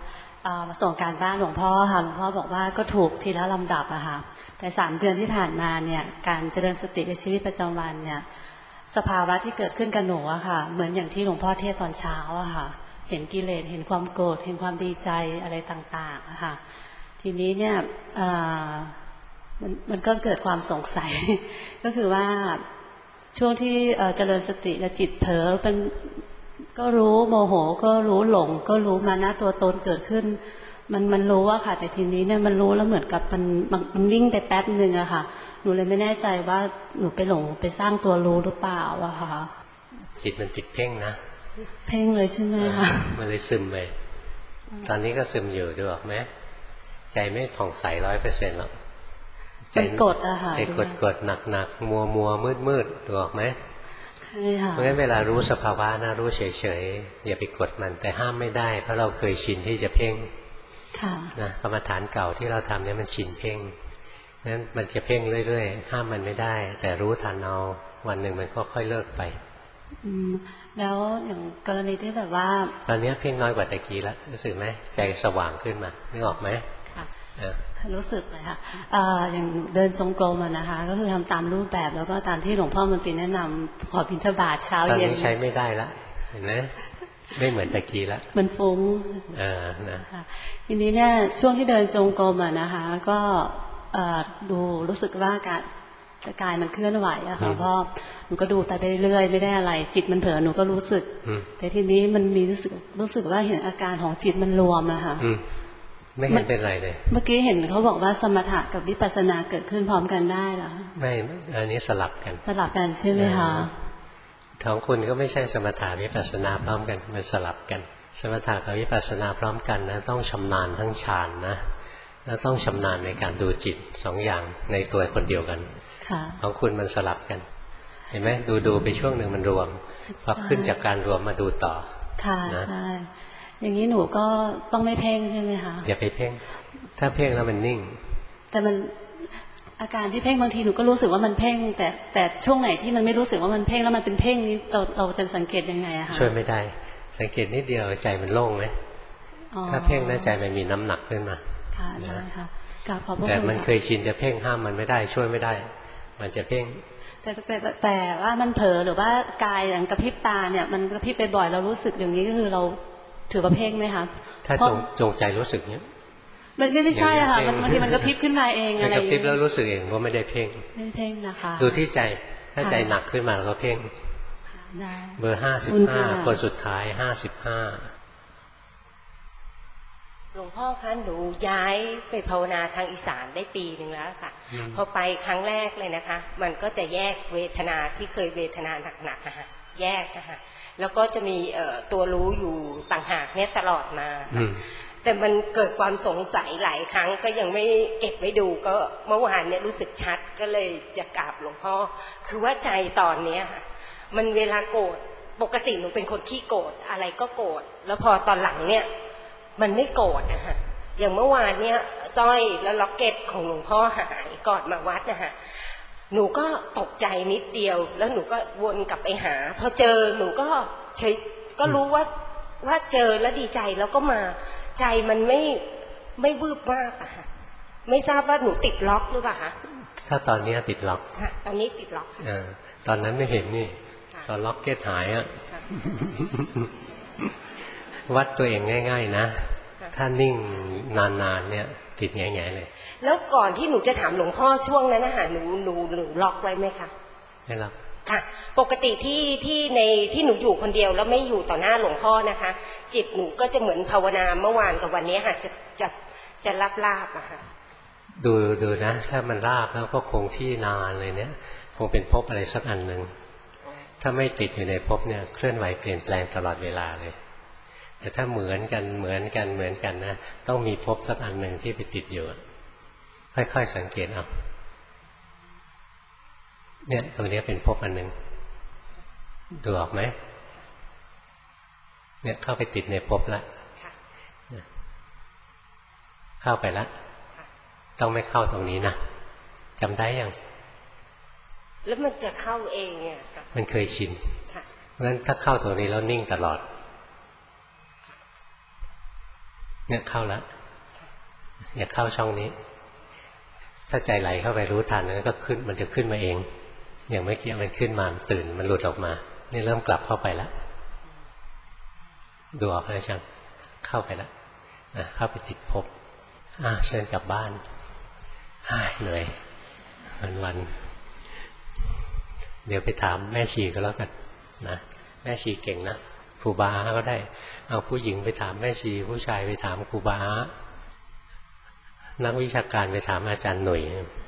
มาส่งการบ้านหลวงพ่อค่ะหลวงพ่อบอกว่าก็ถูกทีละลำดับอะค่ะแต่สามเดือนที่ผ่านมาเนี่ยการเจริญสติในชีวิตประจำวันเนี่ยสภาวะที่เกิดขึ้นกับหนูอะค่ะเหมือนอย่างที่หลวงพ่อเทศตอนเช้าอะค่ะเห็นกิเลสเห็นความโกรธเห็นความดีใจอะไรต่างๆอะค่ะทีนี้เนี่ยมันมันก็เกิดความสงสัย ก็คือว่าช่วงที่เจริญสติและจิตเผลอเป็นก็รู้โมโหก็รู้หลงก็รู้มานะตัวตนเกิดขึ้นมันมันรู้อะค่ะแต่ทีนี้เนี่ยมันรู้แล้วเหมือนกับมันมันนิ่งไปแป๊บนึงอะค่ะหนูเลยไม่แน่ใจว่าหนูไปหลงไปสร้างตัวรู้หรือเปล่าอะค่ะจิตมันติดเพ่งนะเพ่งเลยใช่ไหมคะมันเลยซึมไปตอนนี้ก็ซึมอยู่ดูออกไหมใจไม่ผ่องใสร้อยเปอร์เซ็นต์หรอกใจกดอะค่ะใจกดกดหนักหนักมัวมัวมืดมืดดูออกไหมใช่ค่ะเพราะงั้นเวลารู้สภาวะนะรู้เฉยๆอย่าไปกดมันแต่ห้ามไม่ได้เพราะเราเคยชินที่จะเพ่งนะกรรมฐานเก่าที่เราทำเนี่ยมันชินเพ่งงั้นมันจะเพ่งเรื่อยๆห้ามมันไม่ได้แต่รู้ทันเอาวันหนึ่งมันก็ค่อยเลิกไปอืมแล้วอย่างกรณีที่แบบว่าตอนนี้เพ่งน้อยกว่าตะกี้แล้วรู้สึกไหมใจสว่างขึ้นมานึกออกไหมค่ะรู้สึกเลยค่ะอย่างเดินจงกรมนะคะก็คือทำตามรูปแบบแล้วก็ตามที่หลวงพ่อมนตรีแนะนำขอบิณฑบาตเช้าเย็นตอนนี้ใช้ไม่ได้ละเห็นไหมไม่เหมือนตะกี้ละมันฟุ้งเออนะทีนี้เนี่ยช่วงที่เดินจงกรมอะนะคะก็ดูรู้สึกว่าการกายมันเคลื่อนไหวอะค่ะพ่อหนูก็ดูไปเรื่อยๆไม่ได้อะไรจิตมันเผลอหนูก็รู้สึกแต่ทีนี้มันมีรู้สึกรู้สึกว่าเห็นอาการของจิตมันรวมอะค่ะไม่เห็นเป็นไรเลยเมื่อกี้เห็นเขาบอกว่าสมถะกับวิปัสสนาเกิดขึ้นพร้อมกันได้เหรอไม่อันนี้สลับกันสลับกันใช่ไหมคะของคุณก็ไม่ใช่สมถะวิปัสสนาพร้อมกันมันสลับกันสมถะกับวิปัสสนาพร้อมกันนะต้องชำนาญทั้งฌานนะแล้วต้องชำนาญในการดูจิตสองอย่างในตัวคนเดียวกันของคุณมันสลับกันเห็นไหมดูดูไปช่วงหนึ่งมันรวมพอขึ้นจากการรวมมาดูต่อค่ะใช่อย่างนี้หนูก็ต้องไม่เพ่งใช่ไหมคะอย่าไปเพ่งถ้าเพ่งแล้วมันนิ่งแต่มันอาการที่เพ่งบางทีหนูก็รู้สึกว่ามันเพ่งแต่แต่ช่วงไหนที่มันไม่รู้สึกว่ามันเพ่งแล้วมันเป็นเพ่งนี้เราเราจะสังเกตยังไงอะคะช่วยไม่ได้สังเกตนิดเดียวใจมันโล่งไหมถ้าเพ่งน่าใจมันมีน้ำหนักขึ้นมาค่ะได้ค่ะแต่มันเคยชินจะเพ่งห้ามมันไม่ได้ช่วยไม่ได้มันจะเพ่งแต่แต่แต่ว่ามันเผลอหรือว่ากายอย่างกระพริบตาเนี่ยมันกระพริบไปบ่อยเรารู้สึกอย่างนี้ก็คือเราถือว่าเพ่งไหมคะถ้าจงจงใจรู้สึกเนี้ยมันไม่ใช่อะค่ะบางทีมันกระพริบขึ้นมาเองอะไรกระพริบแล้วรู้สึกเองว่าไม่ได้เพ่งไม่เพ่งนะคะดูที่ใจถ้าใจหนักขึ้นมาเราก็เพ่งเบอร์ห้าสิบห้าคนสุดท้ายห้าสิบห้าหลวงพ่อคะหนูย้ายไปภาวนาทางอีสานได้ปีหนึ่งแล้วค่ะพอไปครั้งแรกเลยนะคะมันก็จะแยกเวทนาที่เคยเวทนาหนักๆนะคะแยกนะคะแล้วก็จะมีตัวรู้อยู่ต่างหากเนี่ยตลอดมาแต่มันเกิดความสงสัยหลายครั้งก็ยังไม่เก็บไว้ดูก็เมื่อวานเนี่ยรู้สึกชัดก็เลยจะกราบหลวงพ่อคือว่าใจตอนเนี้ยค่ะมันเวลาโกรธปกติหนูเป็นคนขี้โกรธอะไรก็โกรธแล้วพอตอนหลังเนี่ยมันไม่โกรธนะคะอย่างเมื่อวานเนี่ยสร้อยและล็อกเก็ตของหลวงพ่อหายก่อนมาวัดนะคะหนูก็ตกใจนิดเดียวแล้วหนูก็วนกลับไปหาพอเจอหนูก็เฉยก็รู้ว่าว่าเจอแล้วดีใจแล้วก็มาใจมันไม่ไม่วืบมากอะค่ะไม่ทราบว่าหนูติดล็อกหรือเปล่าคะถ้าตอนนี้ติดล็อกค่ะตอนนี้ติดล็อกเออตอนนั้นไม่เห็นนี่ตอนล็อกเก็ตหายอะวัดตัวเองง่ายๆนะถ้านิ่งนานๆเนี่ยติดแง่ๆเลยแล้วก่อนที่หนูจะถามหลวงพ่อช่วงนั้นนะคะหนูหนูหนูล็อกไว้ไหมคะไม่ล็อกค่ะปกติที่ที่ในที่หนูอยู่คนเดียวแล้วไม่อยู่ต่อหน้าหลวงพ่อนะคะจิตหนูก็จะเหมือนภาวนาเมื่อวานกับวันนี้ค่ะจะจะจะลาบลาบอะค่ะดูดูนะถ้ามันราบแล้วก็คงที่นานเลยเนี่ยคงเป็นภพอะไรสักอันหนึ่งถ้าไม่ติดอยู่ในภพเนี่ยเคลื่อนไหวเปลี่ยนแปลงตลอดเวลาเลยแต่ถ้าเหมือนกันเหมือนกันเหมือนกันนะต้องมีภพสักอันหนึ่งที่ไปติดอยู่ค่อยๆสังเกตเอาเนี่ยตรงนี้เป็นภพอันหนึ่งดูออกไหมเนี่ยเข้าไปติดในภพแล้วเข้าไปแล้วต้องไม่เข้าตรงนี้นะจำได้ยังแล้วมันจะเข้าเองเนี่ยมันเคยชินเพราะฉะนั้นถ้าเข้าตรงนี้แล้วนิ่งตลอดเนี่ยเข้าแล้วอย่าเข้าช่องนี้ถ้าใจไหลเข้าไปรู้ทันแล้วก็ขึ้นมันจะขึ้นมาเองอย่างเมื่อกี้มันขึ้นมาตื่นมันหลุดออกมานี่เริ่มกลับเข้าไปแล้วดูออกไหมช่างเข้าไปแล้วนะเข้าไปติดภพอ่ะเชิญกลับบ้านเหนื่อยวันวันเดี๋ยวไปถามแม่ชีก็แล้วกันนะแม่ชีเก่งนะครูบาก็ได้เอาผู้หญิงไปถามแม่ชีผู้ชายไปถามครูบานักวิชาการไปถามอาจารย์หนุ่ย